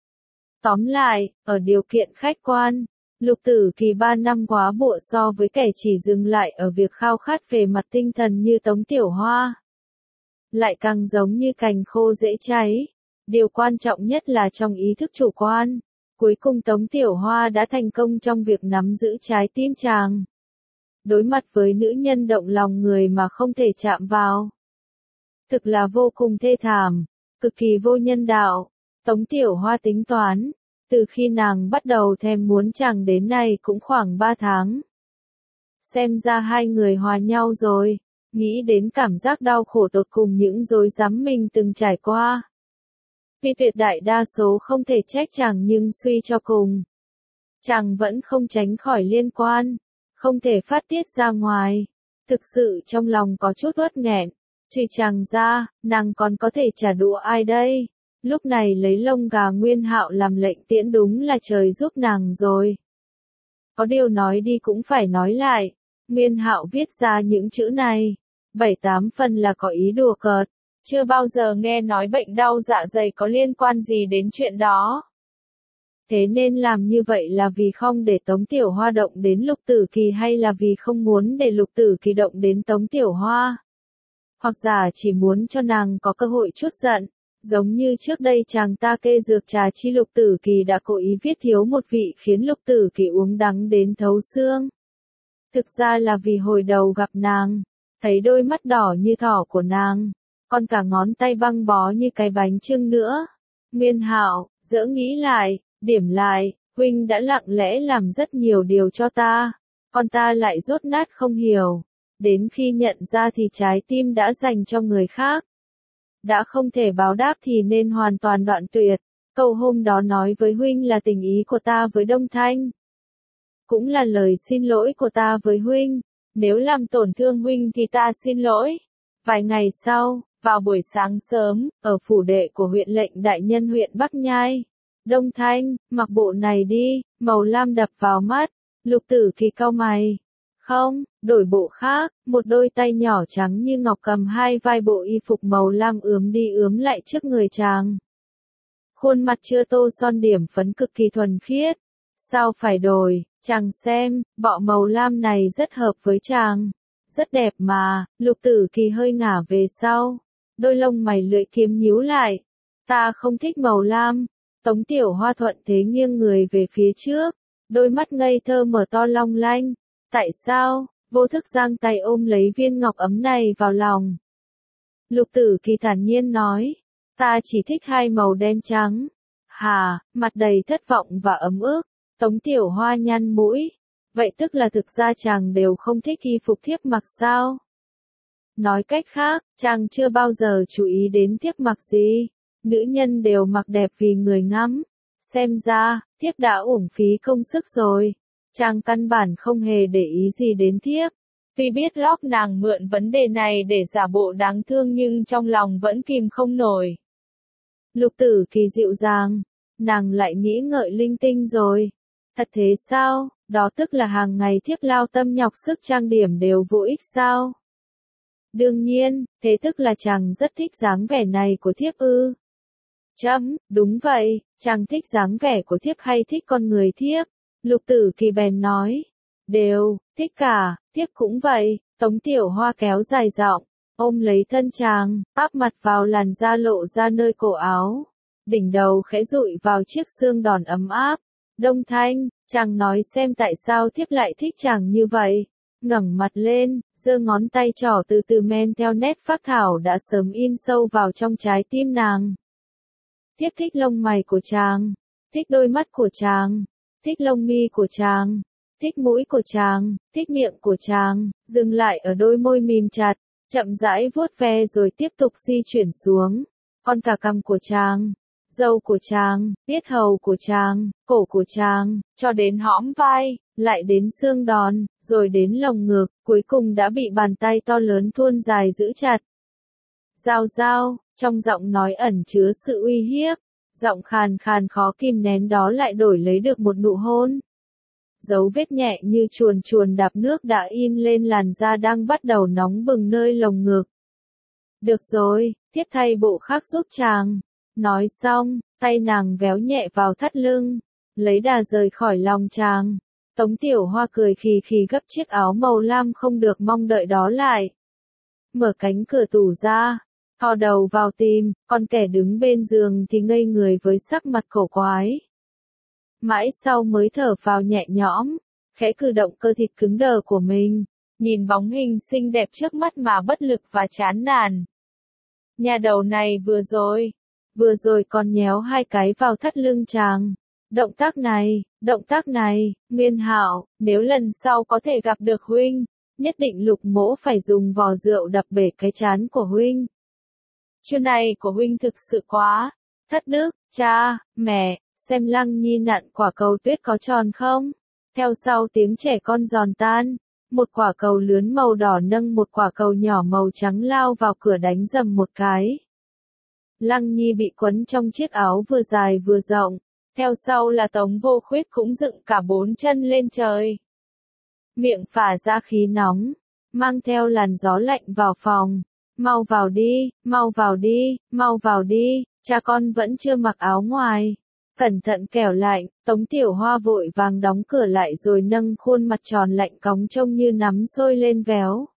Tóm lại, ở điều kiện khách quan, Lục Tử Kỳ 3 năm quá bụa so với kẻ chỉ dừng lại ở việc khao khát về mặt tinh thần như Tống Tiểu Hoa. Lại càng giống như cành khô dễ cháy. Điều quan trọng nhất là trong ý thức chủ quan. Cuối cùng Tống Tiểu Hoa đã thành công trong việc nắm giữ trái tim chàng. Đối mặt với nữ nhân động lòng người mà không thể chạm vào. Thực là vô cùng thê thảm, cực kỳ vô nhân đạo. Tống Tiểu Hoa tính toán, từ khi nàng bắt đầu thèm muốn chàng đến nay cũng khoảng 3 tháng. Xem ra hai người hòa nhau rồi, nghĩ đến cảm giác đau khổ tột cùng những dối rắm mình từng trải qua. Tuy tuyệt đại đa số không thể trách chàng nhưng suy cho cùng. Chàng vẫn không tránh khỏi liên quan, không thể phát tiết ra ngoài. Thực sự trong lòng có chút uất nghẹn, trừ chàng ra, nàng còn có thể trả đũa ai đây? Lúc này lấy lông gà Nguyên Hạo làm lệnh tiễn đúng là trời giúp nàng rồi. Có điều nói đi cũng phải nói lại, Nguyên Hạo viết ra những chữ này, 7-8 phần là có ý đùa cợt. Chưa bao giờ nghe nói bệnh đau dạ dày có liên quan gì đến chuyện đó. Thế nên làm như vậy là vì không để Tống Tiểu Hoa động đến Lục Tử Kỳ hay là vì không muốn để Lục Tử Kỳ động đến Tống Tiểu Hoa? Hoặc giả chỉ muốn cho nàng có cơ hội chút giận, giống như trước đây chàng ta kê dược trà chi Lục Tử Kỳ đã cố ý viết thiếu một vị khiến Lục Tử Kỳ uống đắng đến thấu xương. Thực ra là vì hồi đầu gặp nàng, thấy đôi mắt đỏ như thỏ của nàng, còn cả ngón tay băng bó như cái bánh chưng nữa. Nguyên Hạo, dỡ nghĩ lại, điểm lại, huynh đã lặng lẽ làm rất nhiều điều cho ta, còn ta lại dốt nát không hiểu. Đến khi nhận ra thì trái tim đã dành cho người khác. Đã không thể báo đáp thì nên hoàn toàn đoạn tuyệt. Câu hôm đó nói với huynh là tình ý của ta với Đông Thanh. Cũng là lời xin lỗi của ta với huynh. Nếu làm tổn thương huynh thì ta xin lỗi. Vài ngày sau, vào buổi sáng sớm, ở phủ đệ của huyện lệnh đại nhân huyện Bắc Nhai. Đông Thanh, mặc bộ này đi, màu lam đập vào mắt. Lục Tử Kỳ cau mày. Không, đổi bộ khác, một đôi tay nhỏ trắng như ngọc cầm hai vai bộ y phục màu lam ướm đi ướm lại trước người chàng. Khuôn mặt chưa tô son điểm phấn cực kỳ thuần khiết. Sao phải đổi, chàng xem, bọ màu lam này rất hợp với chàng. Rất đẹp mà, Lục Tử Kỳ hơi ngả về sau. Đôi lông mày lưỡi kiếm nhíu lại. Ta không thích màu lam. Tống Tiểu Hoa thuận thế nghiêng người về phía trước. Đôi mắt ngây thơ mở to long lanh. Tại sao? Vô thức giang tay ôm lấy viên ngọc ấm này vào lòng. Lục Tử Kỳ thản nhiên nói. Ta chỉ thích hai màu đen trắng. Hà, mặt đầy thất vọng và ấm ức. Tống Tiểu Hoa nhăn mũi. Vậy tức là thực ra chàng đều không thích y phục thiếp mặc sao? Nói cách khác, chàng chưa bao giờ chú ý đến thiếp mặc gì. Nữ nhân đều mặc đẹp vì người ngắm. Xem ra, thiếp đã uổng phí công sức rồi. Chàng căn bản không hề để ý gì đến thiếp. Tuy biết lóc nàng mượn vấn đề này để giả bộ đáng thương nhưng trong lòng vẫn kìm không nổi. Lục Tử Kỳ dịu dàng. Nàng lại nghĩ ngợi linh tinh rồi. Thật thế sao? Đó tức là hàng ngày thiếp lao tâm nhọc sức trang điểm đều vô ích sao? Đương nhiên, thế tức là chàng rất thích dáng vẻ này của thiếp ư? Đúng vậy, chàng thích dáng vẻ của thiếp hay thích con người thiếp? Lục Tử Kỳ bèn nói. Đều, thích cả, thiếp cũng vậy. Tống Tiểu Hoa kéo dài giọng, ôm lấy thân chàng, áp mặt vào làn da lộ ra nơi cổ áo. Đỉnh đầu khẽ dụi vào chiếc xương đòn ấm áp. Đông Thanh, chàng nói xem tại sao thiếp lại thích chàng như vậy. Ngẩng mặt lên, giơ ngón tay trỏ từ từ men theo nét phác thảo đã sớm in sâu vào trong trái tim nàng. Thiếp thích lông mày của chàng, thích đôi mắt của chàng, thích lông mi của chàng, thích mũi của chàng, thích miệng của chàng, dừng lại ở đôi môi mím chặt, chậm rãi vuốt ve rồi tiếp tục di chuyển xuống. Còn cả cằm của chàng, râu của chàng, yết hầu của chàng, cổ của chàng, cho đến hõm vai, lại đến xương đòn, rồi đến lồng ngực, cuối cùng đã bị bàn tay to lớn thuôn dài giữ chặt. Giao giao, trong giọng nói ẩn chứa sự uy hiếp, giọng khàn khàn khó kìm nén đó lại đổi lấy được một nụ hôn. Dấu vết nhẹ như chuồn chuồn đạp nước đã in lên làn da đang bắt đầu nóng bừng nơi lồng ngực. Được rồi, thiếp thay bộ khác giúp chàng. Nói xong, tay nàng véo nhẹ vào thắt lưng, lấy đà rời khỏi lòng chàng. Tống Tiểu Hoa cười khì khì gấp chiếc áo màu lam không được mong đợi đó lại. Mở cánh cửa tủ ra, thò đầu vào tìm, còn kẻ đứng bên giường thì ngây người với sắc mặt cổ quái. Mãi sau mới thở phào nhẹ nhõm, khẽ cử động cơ thịt cứng đờ của mình, nhìn bóng hình xinh đẹp trước mắt mà bất lực và chán nản. Nhà đầu này vừa rồi còn nhéo hai cái vào thắt lưng chàng. Động tác này, Nguyên Hạo, nếu lần sau có thể gặp được huynh, nhất định Lục Mỗ phải dùng vò rượu đập bể cái trán của huynh. Chiêu này của huynh thực sự quá thất đức, cha, mẹ, xem Lăng Nhi nặn quả cầu tuyết có tròn không? Theo sau tiếng trẻ con giòn tan, một quả cầu lướn màu đỏ nâng một quả cầu nhỏ màu trắng lao vào cửa đánh rầm một cái. Lăng Nhi bị quấn trong chiếc áo vừa dài vừa rộng, theo sau là Tống Vô Khuyết cũng dựng cả bốn chân lên trời. Miệng phả ra khí nóng, mang theo làn gió lạnh vào phòng. Mau vào đi, mau vào đi, mau vào đi, cha con vẫn chưa mặc áo ngoài. Cẩn thận kẻo lạnh, Tống Tiểu Hoa vội vàng đóng cửa lại rồi nâng khuôn mặt tròn lạnh cóng trông như nắm sôi lên véo.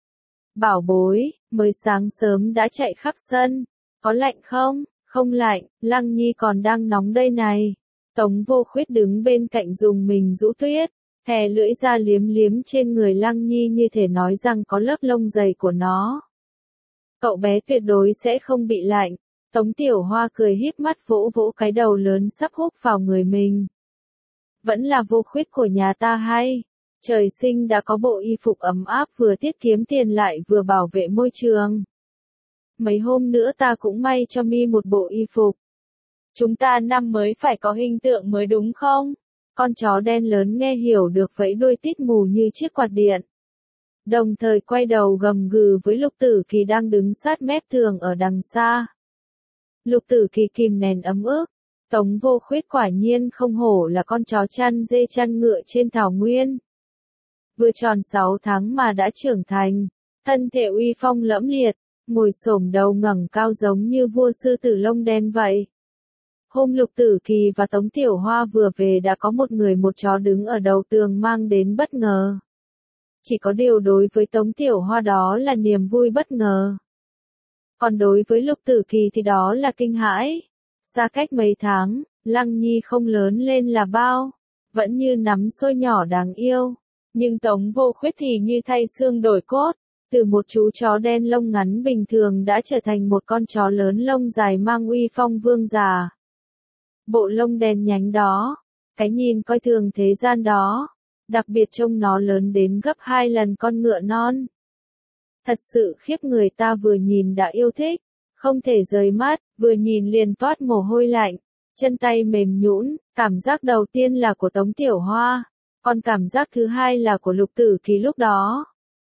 Bảo bối, mới sáng sớm đã chạy khắp sân, có lạnh không? Không lạnh, Lăng Nhi còn đang nóng đây này. Tống Vô Khuyết đứng bên cạnh dùng mình rũ tuyết, thè lưỡi ra liếm liếm trên người Lăng Nhi như thể nói rằng có lớp lông dày của nó. Cậu bé tuyệt đối sẽ không bị lạnh. Tống Tiểu Hoa cười híp mắt vỗ vỗ cái đầu lớn sắp húc vào người mình. Vẫn là Vô Khuyết của nhà ta hay. Trời sinh đã có bộ y phục ấm áp vừa tiết kiệm tiền lại vừa bảo vệ môi trường. Mấy hôm nữa ta cũng may cho mi một bộ y phục. Chúng ta năm mới phải có hình tượng mới đúng không? Con chó đen lớn nghe hiểu được vẫy đuôi tít mù như chiếc quạt điện. Đồng thời quay đầu gầm gừ với Lục Tử Kỳ đang đứng sát mép tường ở đằng xa. Lục Tử Kỳ kìm nén ấm ức. Tống Vô Khuyết quả nhiên không hổ là con chó chăn dê chăn ngựa trên thảo nguyên. Vừa tròn 6 tháng mà đã trưởng thành, thân thể uy phong lẫm liệt, ngồi xổm đầu ngẩng cao giống như vua sư tử lông đen vậy. Hôm Lục Tử Kỳ và Tống Tiểu Hoa vừa về đã có một người một chó đứng ở đầu tường mang đến bất ngờ. Chỉ có điều đối với Tống Tiểu Hoa đó là niềm vui bất ngờ. Còn đối với Lục Tử Kỳ thì đó là kinh hãi. Xa cách mấy tháng, Lăng Nhi không lớn lên là bao, vẫn như nắm xôi nhỏ đáng yêu. Nhưng Tống Vô Khuyết thì như thay xương đổi cốt, từ một chú chó đen lông ngắn bình thường đã trở thành một con chó lớn lông dài mang uy phong vương giả. Bộ lông đen nhánh đó, cái nhìn coi thường thế gian đó, đặc biệt trông nó lớn đến gấp 2 lần con ngựa non. Thật sự khiếp người ta vừa nhìn đã yêu thích, không thể rời mắt, vừa nhìn liền toát mồ hôi lạnh, chân tay mềm nhũn. Cảm giác đầu tiên là của Tống Tiểu Hoa, còn cảm giác thứ hai là của Lục Tử Kỳ lúc đó.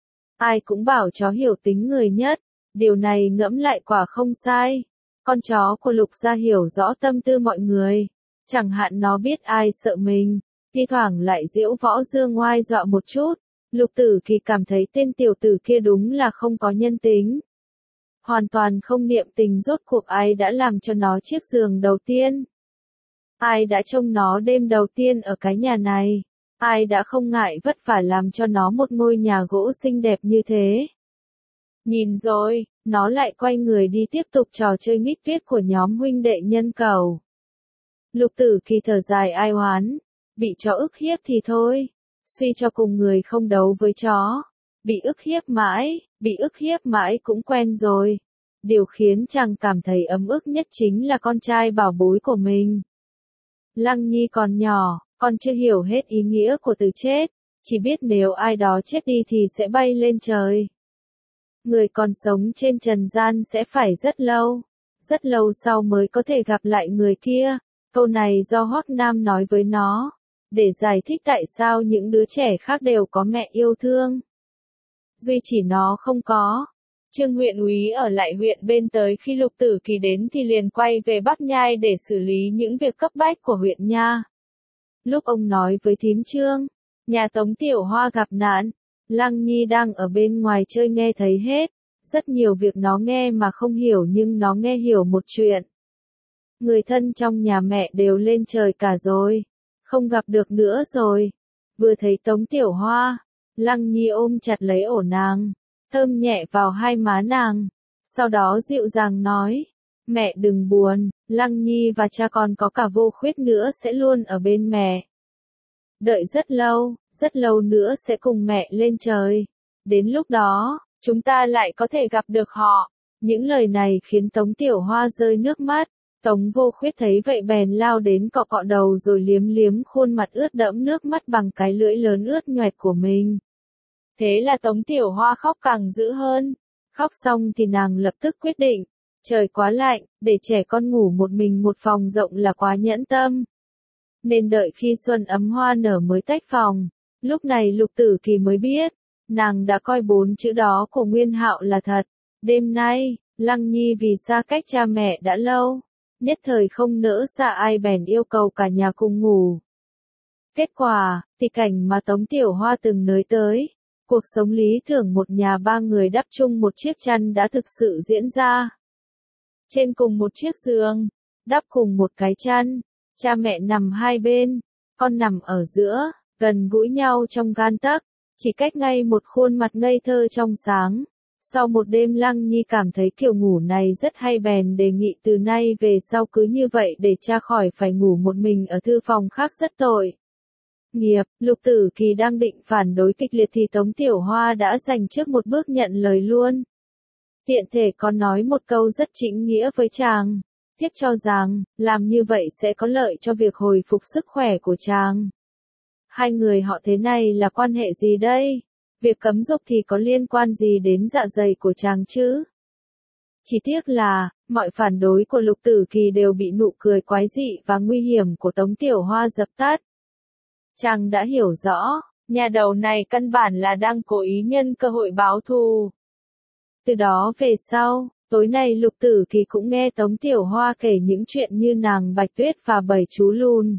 Ai cũng bảo chó hiểu tính người nhất, điều này ngẫm lại quả không sai. Con chó của Lục gia hiểu rõ tâm tư mọi người, chẳng hạn nó biết ai sợ mình, thi thoảng lại giễu võ dương ngoai dọa một chút. Lục Tử Kỳ cảm thấy tên tiểu tử kia đúng là không có nhân tính. Hoàn toàn không niệm tình rốt cuộc ai đã làm cho nó chiếc giường đầu tiên. Ai đã trông nó đêm đầu tiên ở cái nhà này. Ai đã không ngại vất vả làm cho nó một ngôi nhà gỗ xinh đẹp như thế. Nhìn rồi, nó lại quay người đi tiếp tục trò chơi nghịch viết của nhóm huynh đệ nhân cầu. Lục Tử Kỳ thở dài ai oán, bị chó ức hiếp thì thôi, suy cho cùng người không đấu với chó, bị ức hiếp mãi cũng quen rồi. Điều khiến chàng cảm thấy ấm ức nhất chính là con trai bảo bối của mình. Lăng Nhi còn nhỏ, còn chưa hiểu hết ý nghĩa của từ chết, chỉ biết nếu ai đó chết đi thì sẽ bay lên trời. Người còn sống trên trần gian sẽ phải rất lâu sau mới có thể gặp lại người kia. Câu này do Hoắc Nam nói với nó, để giải thích tại sao những đứa trẻ khác đều có mẹ yêu thương. Duy chỉ nó không có. Trương huyện úy ở lại huyện bên tới khi Lục Tử Kỳ đến thì liền quay về Bắc Nhai để xử lý những việc cấp bách của huyện nha. Lúc ông nói với thím Trương, nhà Tống Tiểu Hoa gặp nạn, Lăng Nhi đang ở bên ngoài chơi nghe thấy hết, rất nhiều việc nó nghe mà không hiểu nhưng nó nghe hiểu một chuyện. Người thân trong nhà mẹ đều lên trời cả rồi, không gặp được nữa rồi. Vừa thấy Tống Tiểu Hoa, Lăng Nhi ôm chặt lấy ổ nàng, thơm nhẹ vào hai má nàng, Sau đó dịu dàng nói, mẹ đừng buồn, Lăng Nhi và cha con có cả Vô Khuyết nữa sẽ luôn ở bên mẹ. Đợi rất lâu nữa sẽ cùng mẹ lên trời. Đến lúc đó, chúng ta lại có thể gặp được họ. Những lời này khiến Tống Tiểu Hoa rơi nước mắt. Tống Vô Khuyết thấy vậy bèn lao đến cọ cọ đầu rồi liếm liếm khuôn mặt ướt đẫm nước mắt bằng cái lưỡi lớn ướt nhoẹt của mình. Thế là Tống Tiểu Hoa khóc càng dữ hơn. Khóc xong thì nàng lập tức quyết định, trời quá lạnh, để trẻ con ngủ một mình một phòng rộng là quá nhẫn tâm. Nên đợi khi xuân ấm hoa nở mới tách phòng. Lúc này Lục Tử Kỳ mới biết, nàng đã coi 4 chữ đó của Nguyên Hạo là thật. Đêm nay, Lăng Nhi vì xa cách cha mẹ đã lâu, nhất thời không nỡ xa ai bèn yêu cầu cả nhà cùng ngủ. Kết quả, thì cảnh mà Tống Tiểu Hoa từng nói tới, cuộc sống lý tưởng một nhà 3 người đắp chung một chiếc chăn đã thực sự diễn ra. Trên cùng một chiếc giường, đắp cùng một cái chăn, cha mẹ nằm hai bên, con nằm ở giữa, gần gũi nhau trong gan tấc, chỉ cách ngay một khuôn mặt ngây thơ trong sáng. Sau một đêm Lăng Nhi cảm thấy kiểu ngủ này rất hay bèn đề nghị từ nay về sau cứ như vậy để cha khỏi phải ngủ một mình ở thư phòng khác rất tội. Nghiệp, Lục Tử Kỳ đang định phản đối kịch liệt thì Tống Tiểu Hoa đã dành trước một bước nhận lời luôn. Tiện thể còn nói một câu rất chính nghĩa với chàng, tiếp cho rằng, làm như vậy sẽ có lợi cho việc hồi phục sức khỏe của chàng. Hai người họ thế này là quan hệ gì đây? Việc cấm dục thì có liên quan gì đến dạ dày của chàng chứ? Chỉ tiếc là, mọi phản đối của Lục Tử Kỳ đều bị nụ cười quái dị và nguy hiểm của Tống Tiểu Hoa dập tắt. Chàng đã hiểu rõ, nhà đầu này căn bản là đang cố ý nhân cơ hội báo thù. Từ đó về sau, tối nay Lục Tử Kỳ cũng nghe Tống Tiểu Hoa kể những chuyện như nàng Bạch Tuyết và 7 chú lùn,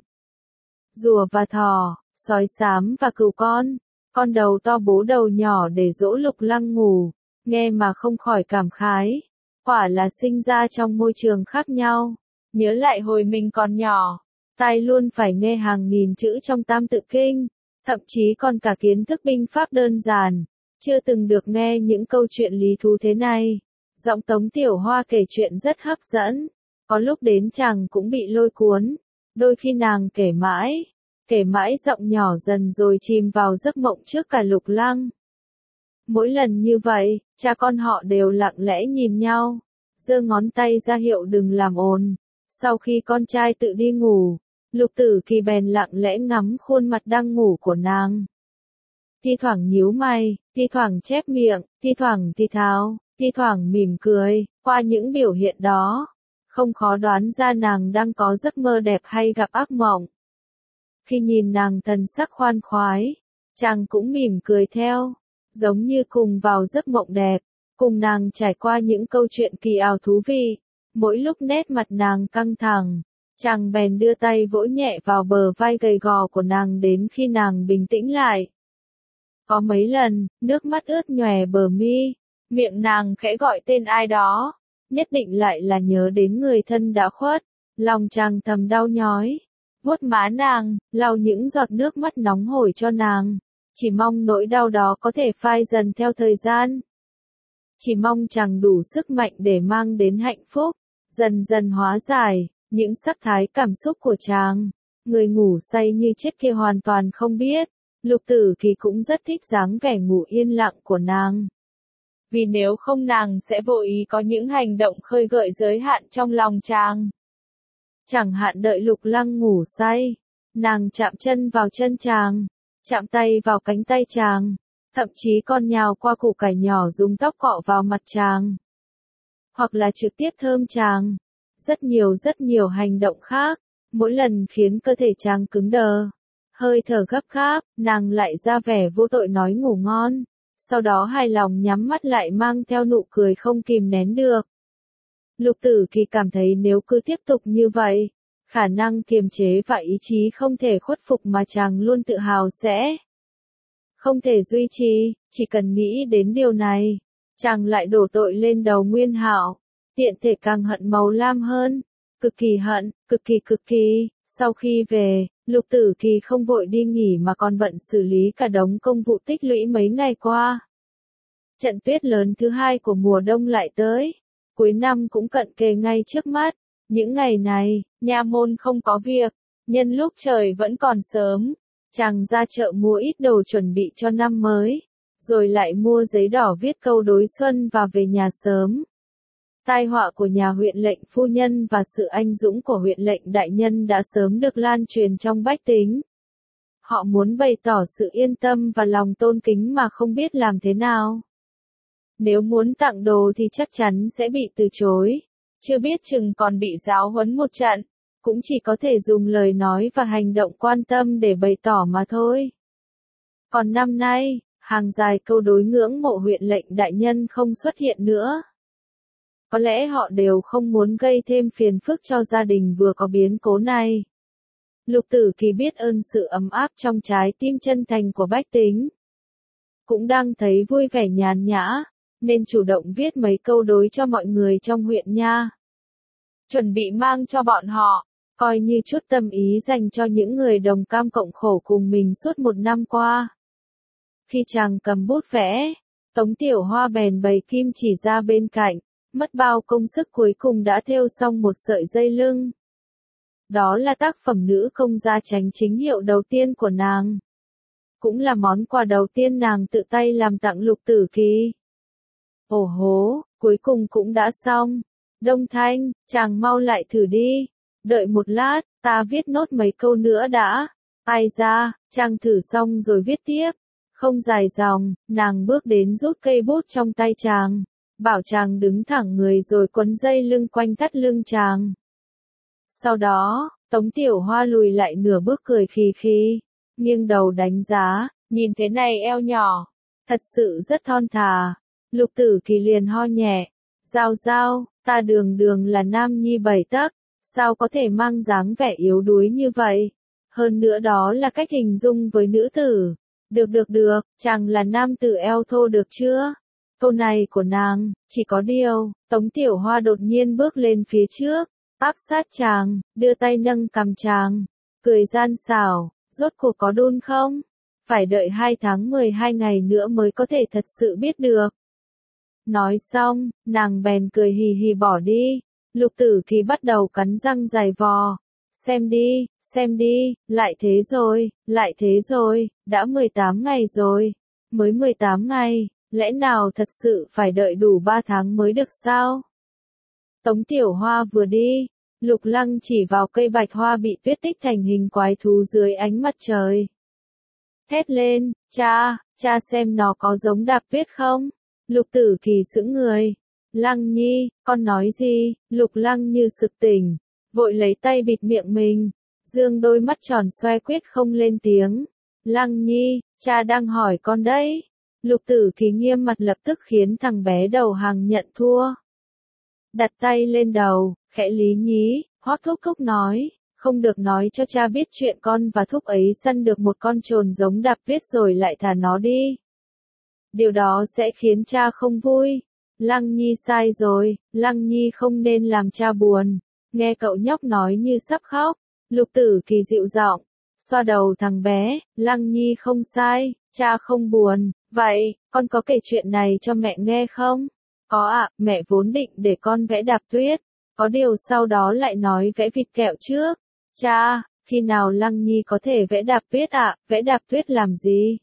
rùa và thỏ, sói xám và cừu con đầu to bố đầu nhỏ để dỗ Lục Lăng ngủ, nghe mà không khỏi cảm khái, quả là sinh ra trong môi trường khác nhau. Nhớ lại hồi mình còn nhỏ, tai luôn phải nghe hàng nghìn chữ trong Tam Tự Kinh, thậm chí còn cả kiến thức binh pháp đơn giản, chưa từng được nghe những câu chuyện lý thú thế này. Giọng Tống Tiểu Hoa kể chuyện rất hấp dẫn, có lúc đến chàng cũng bị lôi cuốn, đôi khi nàng kể mãi giọng nhỏ dần rồi chìm vào giấc mộng trước cả Lục Lăng. Mỗi lần như vậy, cha con họ đều lặng lẽ nhìn nhau, giơ ngón tay ra hiệu đừng làm ồn. Sau khi con trai tự đi ngủ, Lục Tử Kỳ bèn lặng lẽ ngắm khuôn mặt đang ngủ của nàng. Thi thoảng nhíu mày, thi thoảng chép miệng, thi thoảng thì thào, thi thoảng mỉm cười, qua những biểu hiện đó, không khó đoán ra nàng đang có giấc mơ đẹp hay gặp ác mộng. Khi nhìn nàng thần sắc khoan khoái, chàng cũng mỉm cười theo, giống như cùng vào giấc mộng đẹp, cùng nàng trải qua những câu chuyện kỳ ảo thú vị. Mỗi lúc nét mặt nàng căng thẳng, chàng bèn đưa tay vỗ nhẹ vào bờ vai gầy gò của nàng đến khi nàng bình tĩnh lại. Có mấy lần, nước mắt ướt nhòe bờ mi, miệng nàng khẽ gọi tên ai đó, nhất định lại là nhớ đến người thân đã khuất, lòng chàng thầm đau nhói, vuốt má nàng, lau những giọt nước mắt nóng hổi cho nàng, chỉ mong nỗi đau đó có thể phai dần theo thời gian. Chỉ mong chàng đủ sức mạnh để mang đến hạnh phúc, dần dần hóa giải những sắc thái cảm xúc của chàng. Người ngủ say như chết kia hoàn toàn không biết, Lục Tử Kỳ cũng rất thích dáng vẻ ngủ yên lặng của nàng. Vì nếu không nàng sẽ vô ý có những hành động khơi gợi giới hạn trong lòng chàng. Chẳng hạn đợi Lục Lăng ngủ say, nàng chạm chân vào chân chàng, chạm tay vào cánh tay chàng, thậm chí còn nhào qua củ cải nhỏ dùng tóc cọ vào mặt chàng. Hoặc là trực tiếp thơm chàng. Rất nhiều hành động khác, mỗi lần khiến cơ thể chàng cứng đờ. Hơi thở gấp gáp, nàng lại ra vẻ vô tội nói ngủ ngon, sau đó hài lòng nhắm mắt lại mang theo nụ cười không kìm nén được. Lục Tử Kỳ cảm thấy nếu cứ tiếp tục như vậy, khả năng kiềm chế và ý chí không thể khuất phục mà chàng luôn tự hào sẽ không thể duy trì. Chỉ cần nghĩ đến điều này, chàng lại đổ tội lên đầu Nguyên Hạo, tiện thể càng hận Màu Lam hơn, cực kỳ hận, cực kỳ. Sau khi về, Lục Tử Kỳ không vội đi nghỉ mà còn bận xử lý cả đống công vụ tích lũy mấy ngày qua. Trận tuyết lớn thứ hai của mùa đông lại tới. Cuối năm cũng cận kề ngay trước mắt. Những ngày này, nha môn không có việc. Nhân lúc trời vẫn còn sớm, chàng ra chợ mua ít đồ chuẩn bị cho năm mới. Rồi lại mua giấy đỏ viết câu đối xuân và về nhà sớm. Tai họa của nhà huyện lệnh phu nhân và sự anh dũng của huyện lệnh đại nhân đã sớm được lan truyền trong bách tính. Họ muốn bày tỏ sự yên tâm và lòng tôn kính mà không biết làm thế nào. Nếu muốn tặng đồ thì chắc chắn sẽ bị từ chối. Chưa biết chừng còn bị giáo huấn một trận. Cũng chỉ có thể dùng lời nói và hành động quan tâm để bày tỏ mà thôi. Còn năm nay, hàng dài câu đối ngưỡng mộ huyện lệnh đại nhân không xuất hiện nữa. Có lẽ họ đều không muốn gây thêm phiền phức cho gia đình vừa có biến cố này. Lục Tử Kỳ biết ơn sự ấm áp trong trái tim chân thành của bách tính. Cũng đang thấy vui vẻ nhàn nhã, nên chủ động viết mấy câu đối cho mọi người trong huyện nha. Chuẩn bị mang cho bọn họ, coi như chút tâm ý dành cho những người đồng cam cộng khổ cùng mình suốt một năm qua. Khi chàng cầm bút vẽ, Tống Tiểu Hoa bèn bày kim chỉ ra bên cạnh, mất bao công sức cuối cùng đã thêu xong một sợi dây lưng. Đó là tác phẩm nữ công gia chánh chính hiệu đầu tiên của nàng. Cũng là món quà đầu tiên nàng tự tay làm tặng Lục Tử Kỳ. Ồ hố, cuối cùng cũng đã xong. Đông Thanh, chàng mau lại thử đi. Đợi một lát, ta viết nốt mấy câu nữa đã. Ai ra, chàng thử xong rồi viết tiếp. Không dài dòng, nàng bước đến rút cây bút trong tay chàng. Bảo chàng đứng thẳng người rồi quấn dây lưng quanh thắt lưng chàng. Sau đó, Tống Tiểu Hoa lùi lại nửa bước cười khì khì, nghiêng đầu đánh giá, nhìn thế này eo nhỏ, thật sự rất thon thả. Lục Tử Kỳ liền ho nhẹ, Giao Giao, ta đường đường là nam nhi 7 tấc, sao có thể mang dáng vẻ yếu đuối như vậy? Hơn nữa đó là cách hình dung với nữ tử. Được, chàng là nam tử eo thô được chưa? Câu này của nàng, chỉ có điều, Tống Tiểu Hoa đột nhiên bước lên phía trước, áp sát chàng, đưa tay nâng cằm chàng, cười gian xảo, rốt cuộc có đun không? Phải đợi 2 tháng 12 ngày nữa mới có thể thật sự biết được. Nói xong, nàng bèn cười hì hì bỏ đi. Lục Tử Kỳ bắt đầu cắn răng giày vò. Xem đi, lại thế rồi, đã 18 ngày rồi. Mới 18 ngày, lẽ nào thật sự phải đợi đủ 3 tháng mới được sao? Tống Tiểu Hoa vừa đi, Lục Lăng chỉ vào cây bạch hoa bị tuyết tích thành hình quái thú dưới ánh mặt trời. Hét lên, cha xem nó có giống đạp tuyết không? Lục Tử Kỳ sững người. Lăng Nhi, con nói gì? Lục Lăng như sực tỉnh, vội lấy tay bịt miệng mình, dương đôi mắt tròn xoe quyết không lên tiếng. Lăng Nhi, cha đang hỏi con đấy. Lục Tử Kỳ nghiêm mặt lập tức khiến thằng bé đầu hàng nhận thua. Đặt tay lên đầu, khẽ lý nhí, Hoắc Thúc Thúc nói, không được nói cho cha biết chuyện con và Thúc ấy săn được một con trồn giống đạp tuyết rồi lại thả nó đi. Điều đó sẽ khiến cha không vui. Lăng Nhi sai rồi, Lăng Nhi không nên làm cha buồn. Nghe cậu nhóc nói như sắp khóc, Lục Tử Kỳ dịu giọng, xoa đầu thằng bé, Lăng Nhi không sai, cha không buồn. Vậy, con có kể chuyện này cho mẹ nghe không? Có ạ, mẹ vốn định để con vẽ đạp tuyết. Có điều sau đó lại nói vẽ vịt kẹo trước. Cha, khi nào Lăng Nhi có thể vẽ đạp tuyết ạ? Vẽ đạp tuyết làm gì?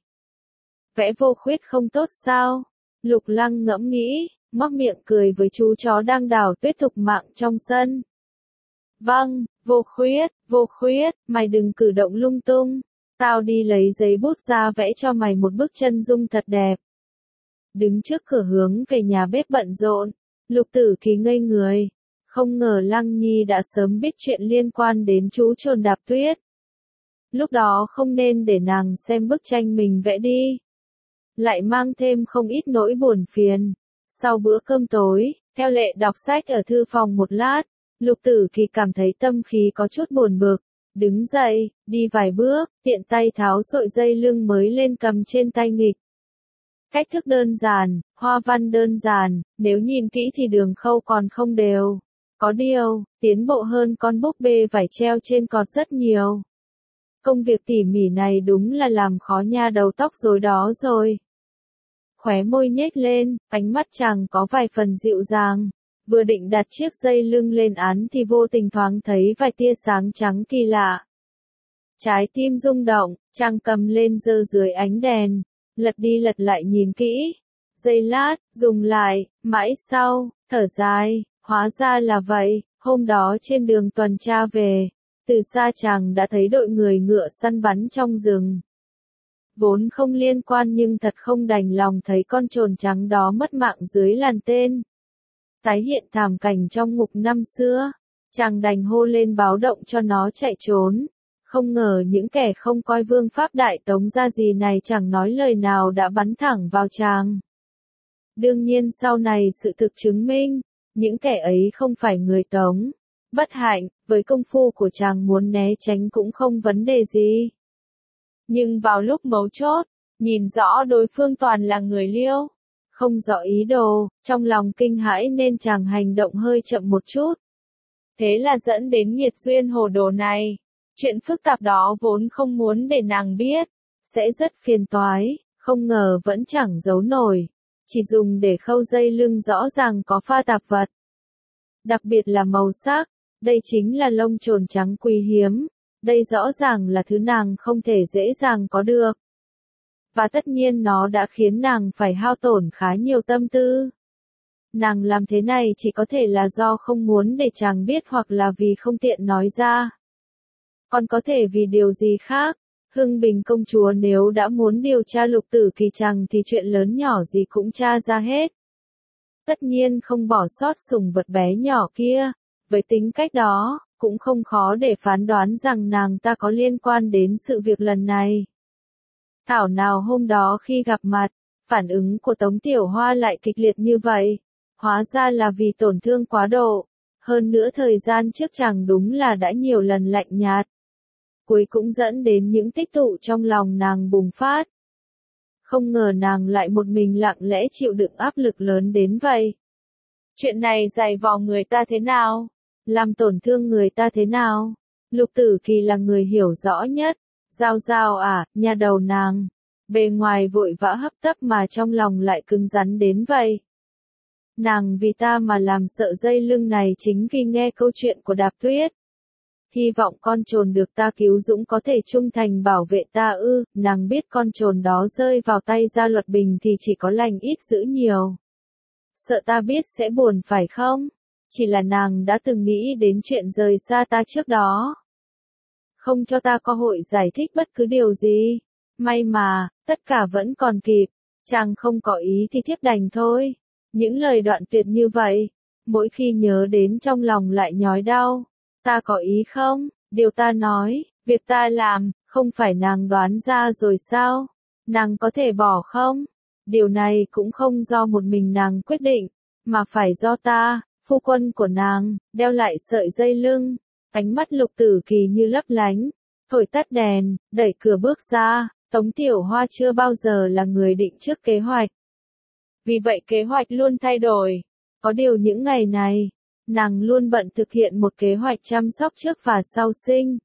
Vẽ vô khuyết không tốt sao? Lục Lăng ngẫm nghĩ, móc miệng cười với chú chó đang đào tuyết thục mạng trong sân. Vâng, vô khuyết, mày đừng cử động lung tung. Tao đi lấy giấy bút ra vẽ cho mày một bức chân dung thật đẹp. Đứng trước cửa hướng về nhà bếp bận rộn, Lục Tử Kỳ ngây người. Không ngờ Lăng Nhi đã sớm biết chuyện liên quan đến chú trồn đạp tuyết. Lúc đó không nên để nàng xem bức tranh mình vẽ đi. Lại mang thêm không ít nỗi buồn phiền. Sau bữa cơm tối, theo lệ đọc sách ở thư phòng một lát, Lục Tử Kỳ cảm thấy tâm khí có chút buồn bực. Đứng dậy, đi vài bước, tiện tay tháo sợi dây lưng mới lên cầm trên tay nghịch. Cách thức đơn giản, hoa văn đơn giản, nếu nhìn kỹ thì đường khâu còn không đều. Có điều, tiến bộ hơn con búp bê vải treo trên cột rất nhiều. Công việc tỉ mỉ này đúng là làm khó nha đầu tóc rối đó rồi. khóe môi nhếch lên, ánh mắt chàng có vài phần dịu dàng. Vừa định đặt chiếc dây lưng lên án thì vô tình thoáng thấy vài tia sáng trắng kỳ lạ. Trái tim rung động, chàng cầm lên giơ dưới ánh đèn, lật đi lật lại nhìn kỹ. Giây lát, dùng lại, mãi sau, thở dài, hóa ra là vậy, hôm đó trên đường tuần tra về, từ xa chàng đã thấy đội người ngựa săn bắn trong rừng. Vốn không liên quan nhưng thật không đành lòng thấy con trồn trắng đó mất mạng dưới làn tên. Tái hiện thảm cảnh trong ngục năm xưa, chàng đành hô lên báo động cho nó chạy trốn. Không ngờ những kẻ không coi vương pháp đại tống ra gì này chẳng nói lời nào đã bắn thẳng vào chàng. Đương nhiên sau này sự thực chứng minh, những kẻ ấy không phải người Tống. Bất hạnh, với công phu của chàng muốn né tránh cũng không vấn đề gì. Nhưng vào lúc mấu chốt, nhìn rõ đối phương toàn là người Liêu. Không rõ ý đồ, trong lòng kinh hãi nên chàng hành động hơi chậm một chút. Thế là dẫn đến nghiệt duyên hồ đồ này. Chuyện phức tạp đó vốn không muốn để nàng biết, sẽ rất phiền toái, không ngờ vẫn chẳng giấu nổi. Chỉ dùng để khâu dây lưng rõ ràng có pha tạp vật. Đặc biệt là màu sắc, đây chính là lông trồn trắng quý hiếm, đây rõ ràng là thứ nàng không thể dễ dàng có được. Và tất nhiên nó đã khiến nàng phải hao tổn khá nhiều tâm tư. Nàng làm thế này chỉ có thể là do không muốn để chàng biết hoặc là vì không tiện nói ra. Còn có thể vì điều gì khác. Hưng Bình công chúa nếu đã muốn điều tra Lục Tử Kỳ chàng thì chuyện lớn nhỏ gì cũng tra ra hết. Tất nhiên không bỏ sót sủng vật bé nhỏ kia. Với tính cách đó, cũng không khó để phán đoán rằng nàng ta có liên quan đến sự việc lần này. Thảo nào hôm đó khi gặp mặt, phản ứng của Tống Tiểu Hoa lại kịch liệt như vậy. Hóa ra là vì tổn thương quá độ. Hơn nữa thời gian trước chàng đúng là đã nhiều lần lạnh nhạt. Cuối cũng dẫn đến những tích tụ trong lòng nàng bùng phát. Không ngờ nàng lại một mình lặng lẽ chịu đựng áp lực lớn đến vậy. Chuyện này dày vò người ta thế nào? Làm tổn thương người ta thế nào? Lục Tử Kỳ là người hiểu rõ nhất. Giao Giao à, nhà đầu nàng. Bề ngoài vội vã hấp tấp mà trong lòng lại cứng rắn đến vậy. Nàng vì ta mà làm sợ dây lưng này chính vì nghe câu chuyện của Đạp Tuyết. Hy vọng con trồn được ta cứu dũng có thể trung thành bảo vệ ta ư, nàng biết con trồn đó rơi vào tay Gia Luật Bình thì chỉ có lành ít dữ nhiều. Sợ ta biết sẽ buồn phải không? Chỉ là nàng đã từng nghĩ đến chuyện rời xa ta trước đó. Không cho ta cơ hội giải thích bất cứ điều gì. May mà, tất cả vẫn còn kịp. Chàng không có ý thì thiếp đành thôi. Những lời đoạn tuyệt như vậy, mỗi khi nhớ đến trong lòng lại nhói đau. Ta có ý không? Điều ta nói, việc ta làm, không phải nàng đoán ra rồi sao? Nàng có thể bỏ không? Điều này cũng không do một mình nàng quyết định, mà phải do ta, phu quân của nàng, đeo lại sợi dây lưng. Ánh mắt Lục Tử Kỳ như lấp lánh, thổi tắt đèn, đẩy cửa bước ra. Tống Tiểu Hoa chưa bao giờ là người định trước kế hoạch. Vì vậy kế hoạch luôn thay đổi. Có điều những ngày này, nàng luôn bận thực hiện một kế hoạch chăm sóc trước và sau sinh.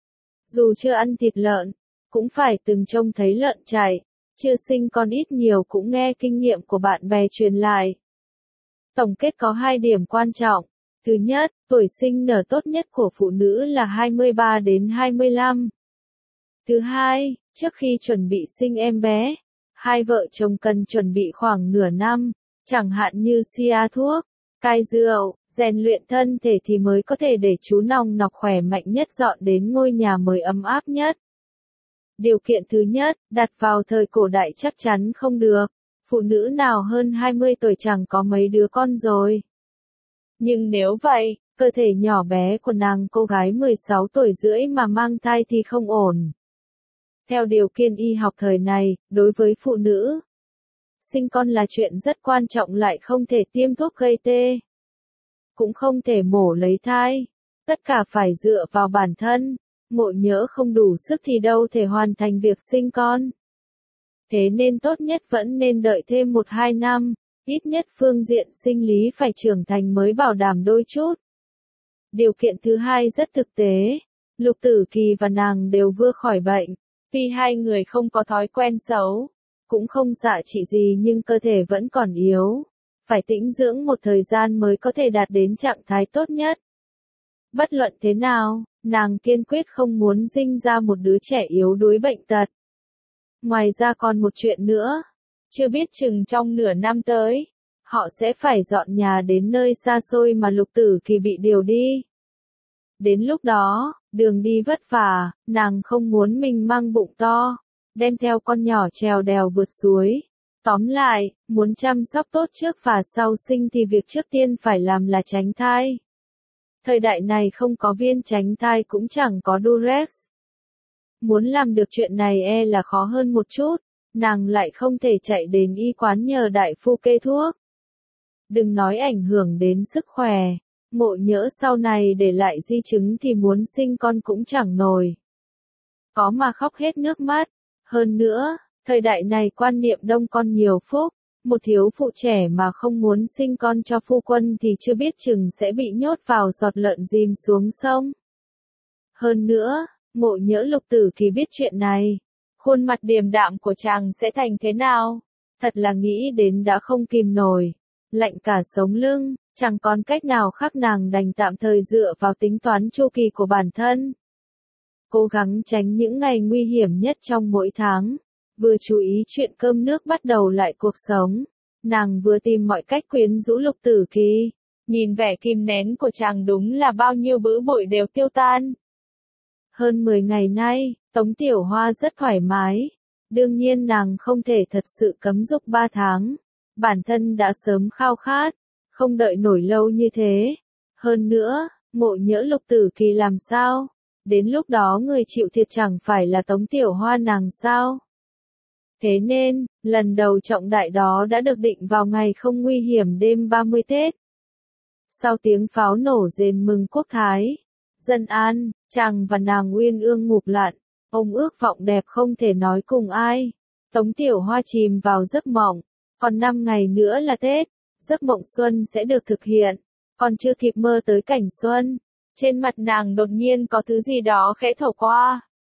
Dù chưa ăn thịt lợn, cũng phải từng trông thấy lợn chạy, chưa sinh con ít nhiều cũng nghe kinh nghiệm của bạn bè truyền lại. Tổng kết có 2 điểm quan trọng. Thứ nhất, tuổi sinh nở tốt nhất của phụ nữ là 23 đến 25. Thứ hai, trước khi chuẩn bị sinh em bé, hai vợ chồng cần chuẩn bị khoảng nửa năm, chẳng hạn như sia thuốc, cai rượu, rèn luyện thân thể thì mới có thể để chú nòng nọc khỏe mạnh nhất dọn đến ngôi nhà mới ấm áp nhất. Điều kiện thứ nhất, đặt vào thời cổ đại chắc chắn không được, phụ nữ nào hơn 20 tuổi chẳng có mấy đứa con rồi. Nhưng nếu vậy, cơ thể nhỏ bé của nàng cô gái 16 tuổi rưỡi mà mang thai thì không ổn. Theo điều kiện y học thời này, đối với phụ nữ, sinh con là chuyện rất quan trọng lại không thể tiêm thuốc gây tê. Cũng không thể mổ lấy thai. Tất cả phải dựa vào bản thân. Ngộ nhỡ không đủ sức thì đâu thể hoàn thành việc sinh con. Thế nên tốt nhất vẫn nên đợi thêm 1-2 năm. Ít nhất phương diện sinh lý phải trưởng thành mới bảo đảm đôi chút. Điều kiện thứ hai rất thực tế. Lục Tử Kỳ và nàng đều vừa khỏi bệnh. Vì hai người không có thói quen xấu, cũng không xạ trị gì nhưng cơ thể vẫn còn yếu. Phải tĩnh dưỡng một thời gian mới có thể đạt đến trạng thái tốt nhất. Bất luận thế nào, nàng kiên quyết không muốn sinh ra một đứa trẻ yếu đuối bệnh tật. Ngoài ra còn một chuyện nữa, chưa biết chừng trong nửa năm tới, họ sẽ phải dọn nhà đến nơi xa xôi mà Lục Tử Kỳ bị điều đi. Đến lúc đó, đường đi vất vả, nàng không muốn mình mang bụng to, đem theo con nhỏ trèo đèo vượt suối. Tóm lại, muốn chăm sóc tốt trước và sau sinh thì việc trước tiên phải làm là tránh thai. Thời đại này không có viên tránh thai cũng chẳng có Durex. Muốn làm được chuyện này là khó hơn một chút, nàng lại không thể chạy đến y quán nhờ đại phu kê thuốc. Đừng nói ảnh hưởng đến sức khỏe, ngộ nhỡ sau này để lại di chứng thì muốn sinh con cũng chẳng nổi. Có mà khóc hết nước mắt. Hơn nữa, thời đại này quan niệm đông con nhiều phúc, một thiếu phụ trẻ mà không muốn sinh con cho phu quân thì chưa biết chừng sẽ bị nhốt vào giọt lợn dìm xuống sông. Hơn nữa, ngộ nhỡ Lục Tử Kỳ biết chuyện này, khuôn mặt điềm đạm của chàng sẽ thành thế nào? Thật là nghĩ đến đã không kìm nổi, lạnh cả sống lưng, chẳng còn cách nào khác nàng đành tạm thời dựa vào tính toán chu kỳ của bản thân. Cố gắng tránh những ngày nguy hiểm nhất trong mỗi tháng, vừa chú ý chuyện cơm nước bắt đầu lại cuộc sống, nàng vừa tìm mọi cách quyến rũ Lục Tử Kỳ. Nhìn vẻ kìm nén của chàng đúng là bao nhiêu bữ bội đều tiêu tan. Hơn 10 ngày nay, Tống Tiểu Hoa rất thoải mái. Đương nhiên nàng không thể thật sự cấm dục 3 tháng. Bản thân đã sớm khao khát, không đợi nổi lâu như thế. Hơn nữa, ngộ nhỡ Lục Tử Kỳ làm sao? Đến lúc đó người chịu thiệt chẳng phải là Tống Tiểu Hoa nàng sao? Thế nên, lần đầu trọng đại đó đã được định vào ngày không nguy hiểm đêm 30 Tết. Sau tiếng pháo nổ rền mừng quốc thái, dân an, chàng và nàng uyên ương ngụp lặn, ông ước vọng đẹp không thể nói cùng ai. Tống Tiểu Hoa chìm vào giấc mộng, còn 5 ngày nữa là Tết, giấc mộng xuân sẽ được thực hiện, còn chưa kịp mơ tới cảnh xuân, trên mặt nàng đột nhiên có thứ gì đó khẽ thổi qua.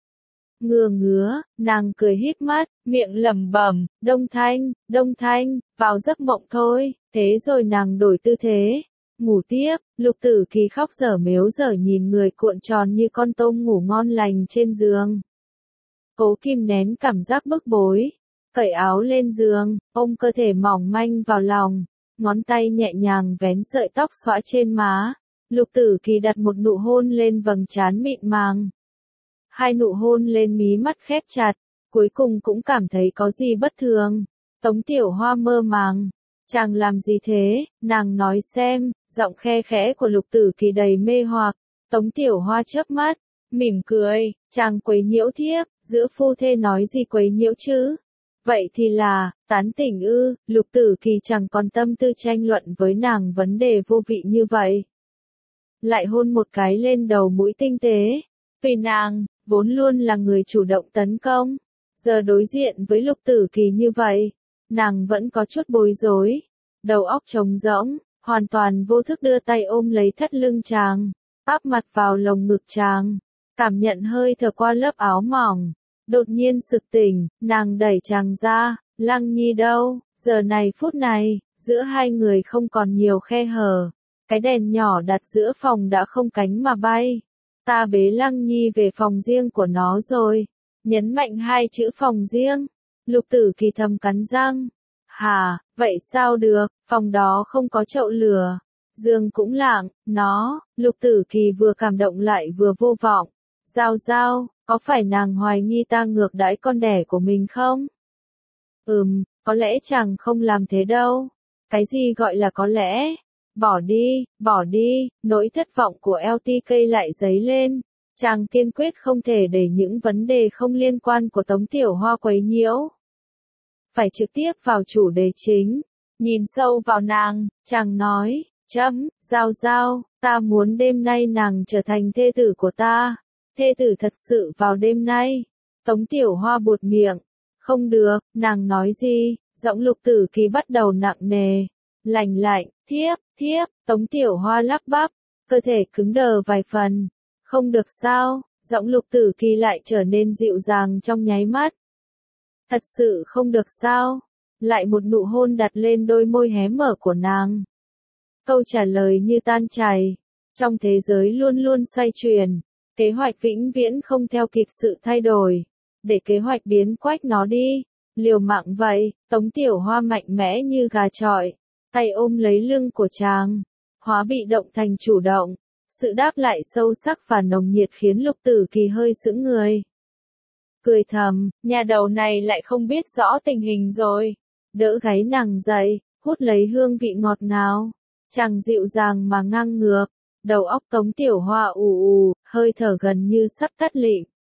Ngứa, nàng cười híp mắt, miệng lẩm bẩm, Đông Thanh, vào giấc mộng thôi, thế rồi nàng đổi tư thế. Ngủ tiếp, Lục Tử Kỳ khóc dở mếu dở nhìn người cuộn tròn như con tôm ngủ ngon lành trên giường. Cố kìm nén cảm giác bức bối, cởi áo lên giường, ôm cơ thể mỏng manh vào lòng, ngón tay nhẹ nhàng vén sợi tóc xõa trên má. Lục Tử Kỳ đặt một nụ hôn lên vầng trán mịn màng. 2 nụ hôn lên mí mắt khép chặt, cuối cùng cũng cảm thấy có gì bất thường. Tống Tiểu Hoa mơ màng. Chàng làm gì thế, nàng nói xem, giọng khe khẽ của Lục Tử Kỳ đầy mê hoặc. Tống Tiểu Hoa chớp mắt, mỉm cười, chàng quấy nhiễu thiếp, giữa phu thê nói gì quấy nhiễu chứ? Vậy thì là, tán tỉnh ư? Lục Tử Kỳ chẳng còn tâm tư tranh luận với nàng vấn đề vô vị như vậy. Lại hôn một cái lên đầu mũi tinh tế. Vì nàng, vốn luôn là người chủ động tấn công, giờ đối diện với Lục Tử Kỳ như vậy, nàng vẫn có chút bối rối, đầu óc trống rỗng, hoàn toàn vô thức đưa tay ôm lấy thắt lưng chàng, áp mặt vào lồng ngực chàng, cảm nhận hơi thở qua lớp áo mỏng. Đột nhiên sực tỉnh, nàng đẩy chàng ra, Lăng Nhi đâu? Giờ này phút này, giữa hai người không còn nhiều khe hở, cái đèn nhỏ đặt giữa phòng đã không cánh mà bay. Ta bế Lăng Nhi về phòng riêng của nó rồi. Nhấn mạnh 2 chữ phòng riêng. Lục Tử Kỳ thầm cắn răng. Hả, vậy sao được, phòng đó không có chậu lửa. Giường cũng lặng, Lục Tử Kỳ vừa cảm động lại vừa vô vọng. Giao, có phải nàng hoài nghi ta ngược đãi con đẻ của mình không? Có lẽ chàng không làm thế đâu. Cái gì gọi là có lẽ? Bỏ đi, nỗi thất vọng của LTK lại dấy lên. Chàng kiên quyết không thể để những vấn đề không liên quan của Tống Tiểu Hoa quấy nhiễu. Phải trực tiếp vào chủ đề chính. Nhìn sâu vào nàng, chàng nói, Giao, ta muốn đêm nay nàng trở thành thê tử của ta. Thê tử thật sự vào đêm nay. Tống Tiểu Hoa buột miệng. Không được, nàng nói gì? Giọng Lục Tử Kỳ bắt đầu nặng nề. Lạnh, thiếp, Tống Tiểu Hoa lắp bắp, cơ thể cứng đờ vài phần. Không được sao, giọng Lục Tử Kỳ lại trở nên dịu dàng trong nháy mắt. Thật sự không được sao? Lại một nụ hôn đặt lên đôi môi hé mở của nàng. Câu trả lời như tan chảy. Trong thế giới luôn luôn xoay chuyển, kế hoạch vĩnh viễn không theo kịp sự thay đổi. Để kế hoạch biến quách nó đi. Liều mạng vậy, Tống Tiểu Hoa mạnh mẽ như gà chọi, tay ôm lấy lưng của chàng, hóa bị động thành chủ động. Sự đáp lại sâu sắc và nồng nhiệt khiến Lục Tử Kỳ hơi sững người. Cười thầm, nhà đầu này lại không biết rõ tình hình rồi. Đỡ gáy nàng dậy, hút lấy hương vị ngọt ngào. Chàng dịu dàng mà ngang ngược, đầu óc Tống Tiểu Hoa ù ù, hơi thở gần như sắp tắt lịm.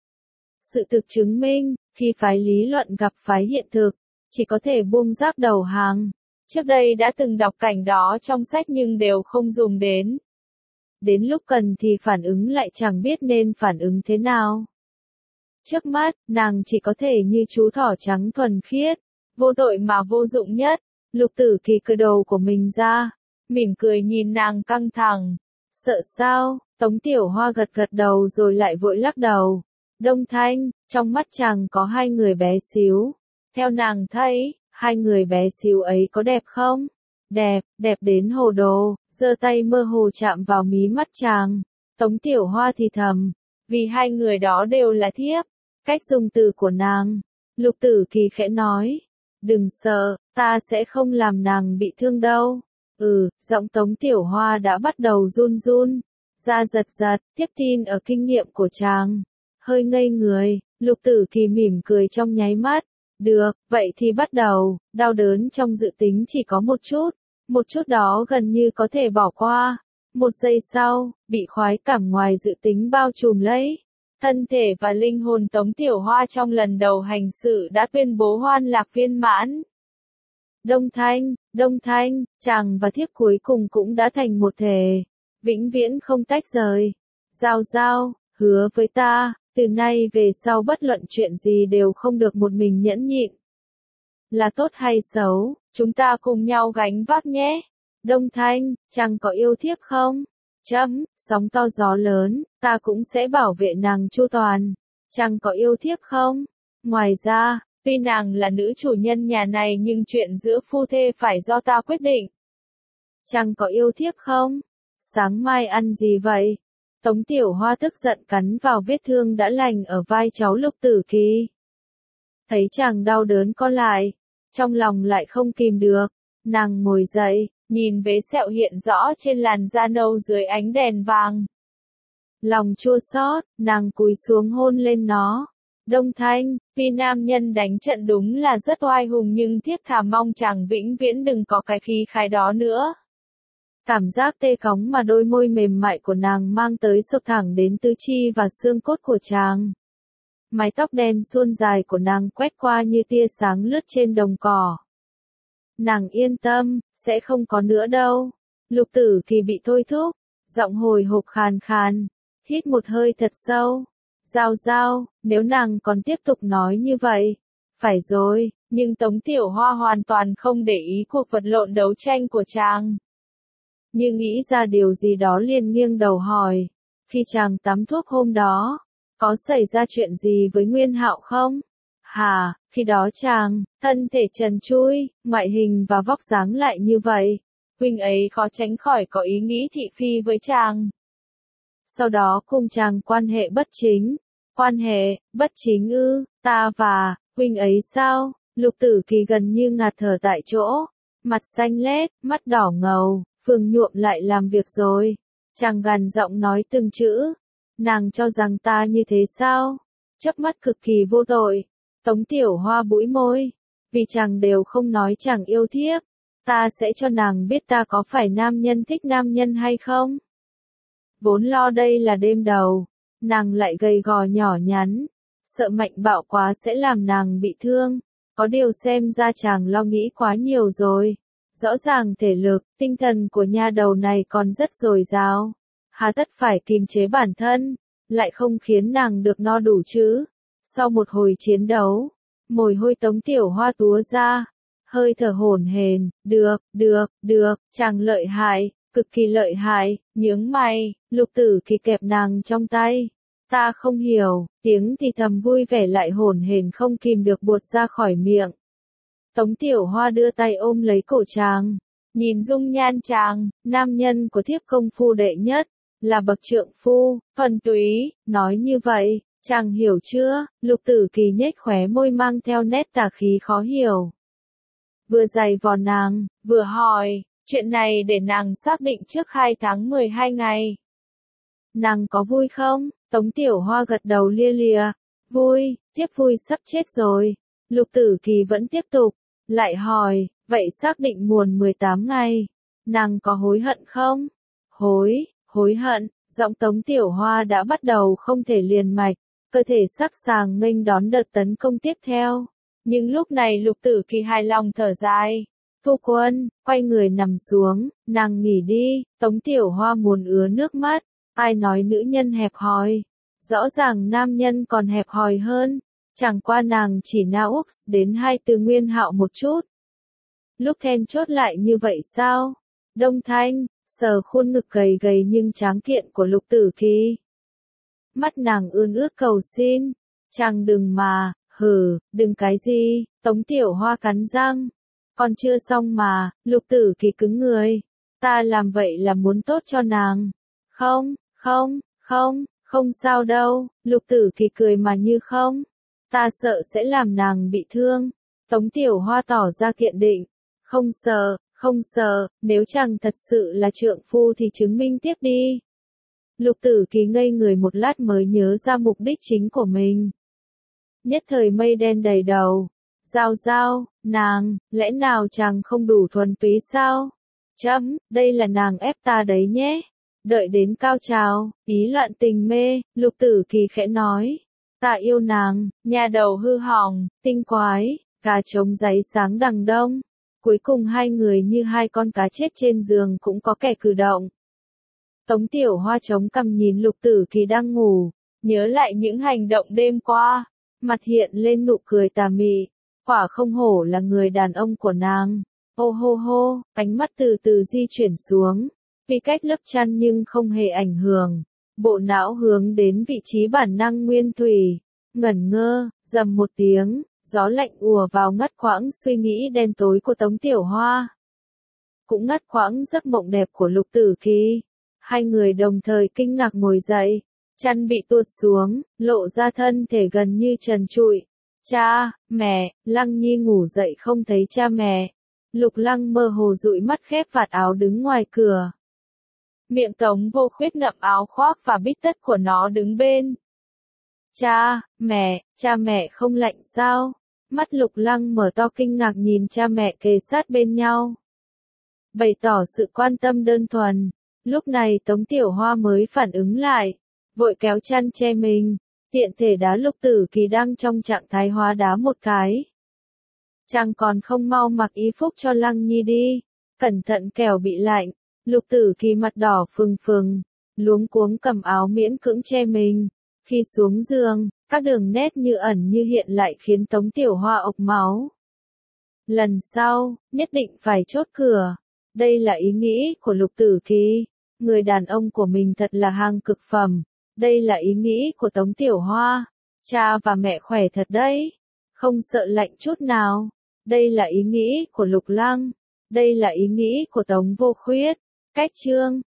Sự thực chứng minh, khi phái lý luận gặp phái hiện thực, chỉ có thể buông giáp đầu hàng. Trước đây đã từng đọc cảnh đó trong sách nhưng đều không dùng đến. Đến lúc cần thì phản ứng lại chẳng biết nên phản ứng thế nào. Trước mắt, nàng chỉ có thể như chú thỏ trắng thuần khiết, vô tội mà vô dụng nhất. Lục Tử Kỳ cởi đầu của mình ra, mỉm cười nhìn nàng căng thẳng. Sợ sao? Tống Tiểu Hoa gật gật đầu rồi lại vội lắc đầu. Đông Thanh, trong mắt chàng có hai người bé xíu. Theo nàng thấy, hai người bé xíu ấy có đẹp không? Đẹp, đẹp đến hồ đồ, giơ tay mơ hồ chạm vào mí mắt chàng. Tống Tiểu Hoa thì thầm, vì hai người đó đều là thiếp. Cách dùng từ của nàng, Lục Tử Kỳ khẽ nói, đừng sợ, ta sẽ không làm nàng bị thương đâu. Giọng Tống Tiểu Hoa đã bắt đầu run run, da giật giật, tiếp tin ở kinh nghiệm của chàng. Hơi ngây người, Lục Tử Kỳ mỉm cười trong nháy mắt. Được, vậy thì bắt đầu. Đau đớn trong dự tính chỉ có một chút đó gần như có thể bỏ qua. Một giây sau, bị khoái cảm ngoài dự tính bao trùm lấy. Thân thể và linh hồn Tống Tiểu Hoa trong lần đầu hành sự đã tuyên bố hoan lạc viên mãn. Đông Thanh, chàng và thiếp cuối cùng cũng đã thành một thể, vĩnh viễn không tách rời. Giao, hứa với ta, từ nay về sau bất luận chuyện gì đều không được một mình nhẫn nhịn. Là tốt hay xấu, chúng ta cùng nhau gánh vác nhé. Đông Thanh, chàng có yêu thiếp không? Sóng to gió lớn, ta cũng sẽ bảo vệ nàng chu toàn. Chàng có yêu thiếp không? Ngoài ra, tuy nàng là nữ chủ nhân nhà này nhưng chuyện giữa phu thê phải do ta quyết định. Chàng có yêu thiếp không? Sáng mai ăn gì vậy? Tống Tiểu Hoa tức giận cắn vào vết thương đã lành ở vai cháu Lục Tử Kỳ. Thấy chàng đau đớn co lại, trong lòng lại không kìm được, nàng ngồi dậy, nhìn vết sẹo hiện rõ trên làn da nâu dưới ánh đèn vàng. Lòng chua xót, nàng cúi xuống hôn lên nó. Đông Thanh, tuy nam nhân đánh trận đúng là rất oai hùng nhưng thiếp thà mong chàng vĩnh viễn đừng có cái khí khái đó nữa. Cảm giác tê cóng mà đôi môi mềm mại của nàng mang tới sộc thẳng đến tứ chi và xương cốt của chàng. Mái tóc đen suôn dài của nàng quét qua như tia sáng lướt trên đồng cỏ. Nàng yên tâm, sẽ không có nữa đâu. Lục Tử Kỳ bị thôi thúc, giọng hồi hộp khàn khàn, hít một hơi thật sâu. Giao, nếu nàng còn tiếp tục nói như vậy. Phải rồi, nhưng Tống Tiểu Hoa hoàn toàn không để ý cuộc vật lộn đấu tranh của chàng. Như nghĩ ra điều gì đó liền nghiêng đầu hỏi, khi chàng tắm thuốc hôm đó, có xảy ra chuyện gì với Nguyên Hạo không? Hà, khi đó chàng, thân thể trần trụi, ngoại hình và vóc dáng lại như vậy, huynh ấy khó tránh khỏi có ý nghĩ thị phi với chàng. Sau đó cùng chàng quan hệ bất chính. Quan hệ, bất chính ư, ta và, huynh ấy sao? Lục Tử Kỳ gần như ngạt thở tại chỗ, mặt xanh lét, mắt đỏ ngầu, Phương Nhuộm lại làm việc rồi. Chàng gằn giọng nói từng chữ. Nàng cho rằng ta như thế sao? Chớp mắt cực kỳ vô tội. Tống Tiểu Hoa bũi môi. Vì chàng đều không nói chàng yêu thiếp. Ta sẽ cho nàng biết ta có phải nam nhân thích nam nhân hay không? Vốn lo đây là đêm đầu. Nàng lại gầy gò nhỏ nhắn. Sợ mạnh bạo quá sẽ làm nàng bị thương. Có điều xem ra chàng lo nghĩ quá nhiều rồi. Rõ ràng thể lực, tinh thần của nha đầu này còn rất dồi dào. Hà tất phải kiềm chế bản thân, lại không khiến nàng được no đủ chứ. Sau một hồi chiến đấu, mồ hôi Tống Tiểu Hoa túa ra, hơi thở hổn hển, được, chàng lợi hại, cực kỳ lợi hại, nhướng mày, Lục Tử Kỳ kẹp nàng trong tay. Ta không hiểu, tiếng thì thầm vui vẻ lại hổn hển không kìm được buột ra khỏi miệng. Tống Tiểu Hoa đưa tay ôm lấy cổ chàng. Nhìn dung nhan chàng, nam nhân của thiếp công phu đệ nhất, là bậc trượng phu, thuần túy, nói như vậy, chàng hiểu chưa? Lục Tử Kỳ nhếch khóe môi mang theo nét tà khí khó hiểu. Vừa giày vò nàng, vừa hỏi, chuyện này để nàng xác định trước 2 tháng 12 ngày. Nàng có vui không? Tống Tiểu Hoa gật đầu lia lịa. Vui, thiếp vui sắp chết rồi. Lục Tử Kỳ vẫn tiếp tục, lại hỏi, vậy xác định muộn 18 ngày. Nàng có hối hận không? Hối hận, giọng Tống Tiểu Hoa đã bắt đầu không thể liền mạch, cơ thể sẵn sàng nghênh đón đợt tấn công tiếp theo. Nhưng lúc này Lục Tử Kỳ hài lòng thở dài. Phu quân, quay người nằm xuống, nàng nghỉ đi. Tống Tiểu Hoa muốn ứa nước mắt. Ai nói nữ nhân hẹp hòi? Rõ ràng nam nhân còn hẹp hòi hơn. Chẳng qua nàng chỉ nao úc đến 2 từ Nguyên Hạo một chút. Lúc then chốt lại như vậy sao? Đông Thanh, sờ khuôn ngực gầy gầy nhưng tráng kiện của Lục Tử Kỳ. Mắt nàng ươn ướt cầu xin. Chàng đừng mà, đừng cái gì, Tống Tiểu Hoa cắn răng. Còn chưa xong mà, Lục Tử Kỳ cứng người. Ta làm vậy là muốn tốt cho nàng. Không sao đâu, Lục Tử Kỳ cười mà như không. Ta sợ sẽ làm nàng bị thương. Tống Tiểu Hoa tỏ ra kiện định. Không sợ, nếu chàng thật sự là trượng phu thì chứng minh tiếp đi. Lục Tử Kỳ ngây người một lát mới nhớ ra mục đích chính của mình. Nhất thời mây đen đầy đầu. Giao, nàng, lẽ nào chàng không đủ thuần túy sao? Đây là nàng ép ta đấy nhé. Đợi đến cao trào, ý loạn tình mê, Lục Tử Kỳ khẽ nói. Ta yêu nàng, nhà đầu hư hỏng, tinh quái, gà trống giấy sáng đằng đông. Cuối cùng hai người như hai con cá chết trên giường cũng có kẻ cử động. Tống Tiểu Hoa chống cằm nhìn Lục Tử Kỳ đang ngủ, nhớ lại những hành động đêm qua, mặt hiện lên nụ cười tà mị, quả không hổ là người đàn ông của nàng. Ô hô, ánh mắt từ từ di chuyển xuống, vì cách lớp chăn nhưng không hề ảnh hưởng. Bộ não hướng đến vị trí bản năng nguyên thủy, ngẩn ngơ, rầm một tiếng, gió lạnh ùa vào ngắt quãng suy nghĩ đen tối của Tống Tiểu Hoa. Cũng ngắt quãng giấc mộng đẹp của Lục Tử Kỳ. Hai người đồng thời kinh ngạc ngồi dậy, chăn bị tuột xuống, lộ ra thân thể gần như trần trụi. Cha, mẹ, Lăng Nhi ngủ dậy không thấy cha mẹ. Lục Lăng mơ hồ dụi mắt khép vạt áo đứng ngoài cửa. Miệng Tống Vô Khuyết ngậm áo khoác và bít tất của nó đứng bên. Cha mẹ không lạnh sao? Mắt Lục Lăng mở to kinh ngạc nhìn cha mẹ kề sát bên nhau. Bày tỏ sự quan tâm đơn thuần. Lúc này Tống Tiểu Hoa mới phản ứng lại, vội kéo chăn che mình, tiện thể đá Lục Tử Kỳ đang trong trạng thái hóa đá một cái. Chàng còn không mau mặc y phục cho Lăng Nhi đi, cẩn thận kẻo bị lạnh. Lục Tử Kỳ mặt đỏ phừng, luống cuống cầm áo miễn cưỡng che mình. Khi xuống giường, các đường nét như ẩn như hiện lại khiến Tống Tiểu Hoa ộc máu. Lần sau, nhất định phải chốt cửa. Đây là ý nghĩ của Lục Tử Kỳ. Người đàn ông của mình thật là hàng cực phẩm. Đây là ý nghĩ của Tống Tiểu Hoa. Cha và mẹ khỏe thật đấy. Không sợ lạnh chút nào. Đây là ý nghĩ của Lục Lăng. Đây là ý nghĩ của Tống Vô Khuyết. Cách chương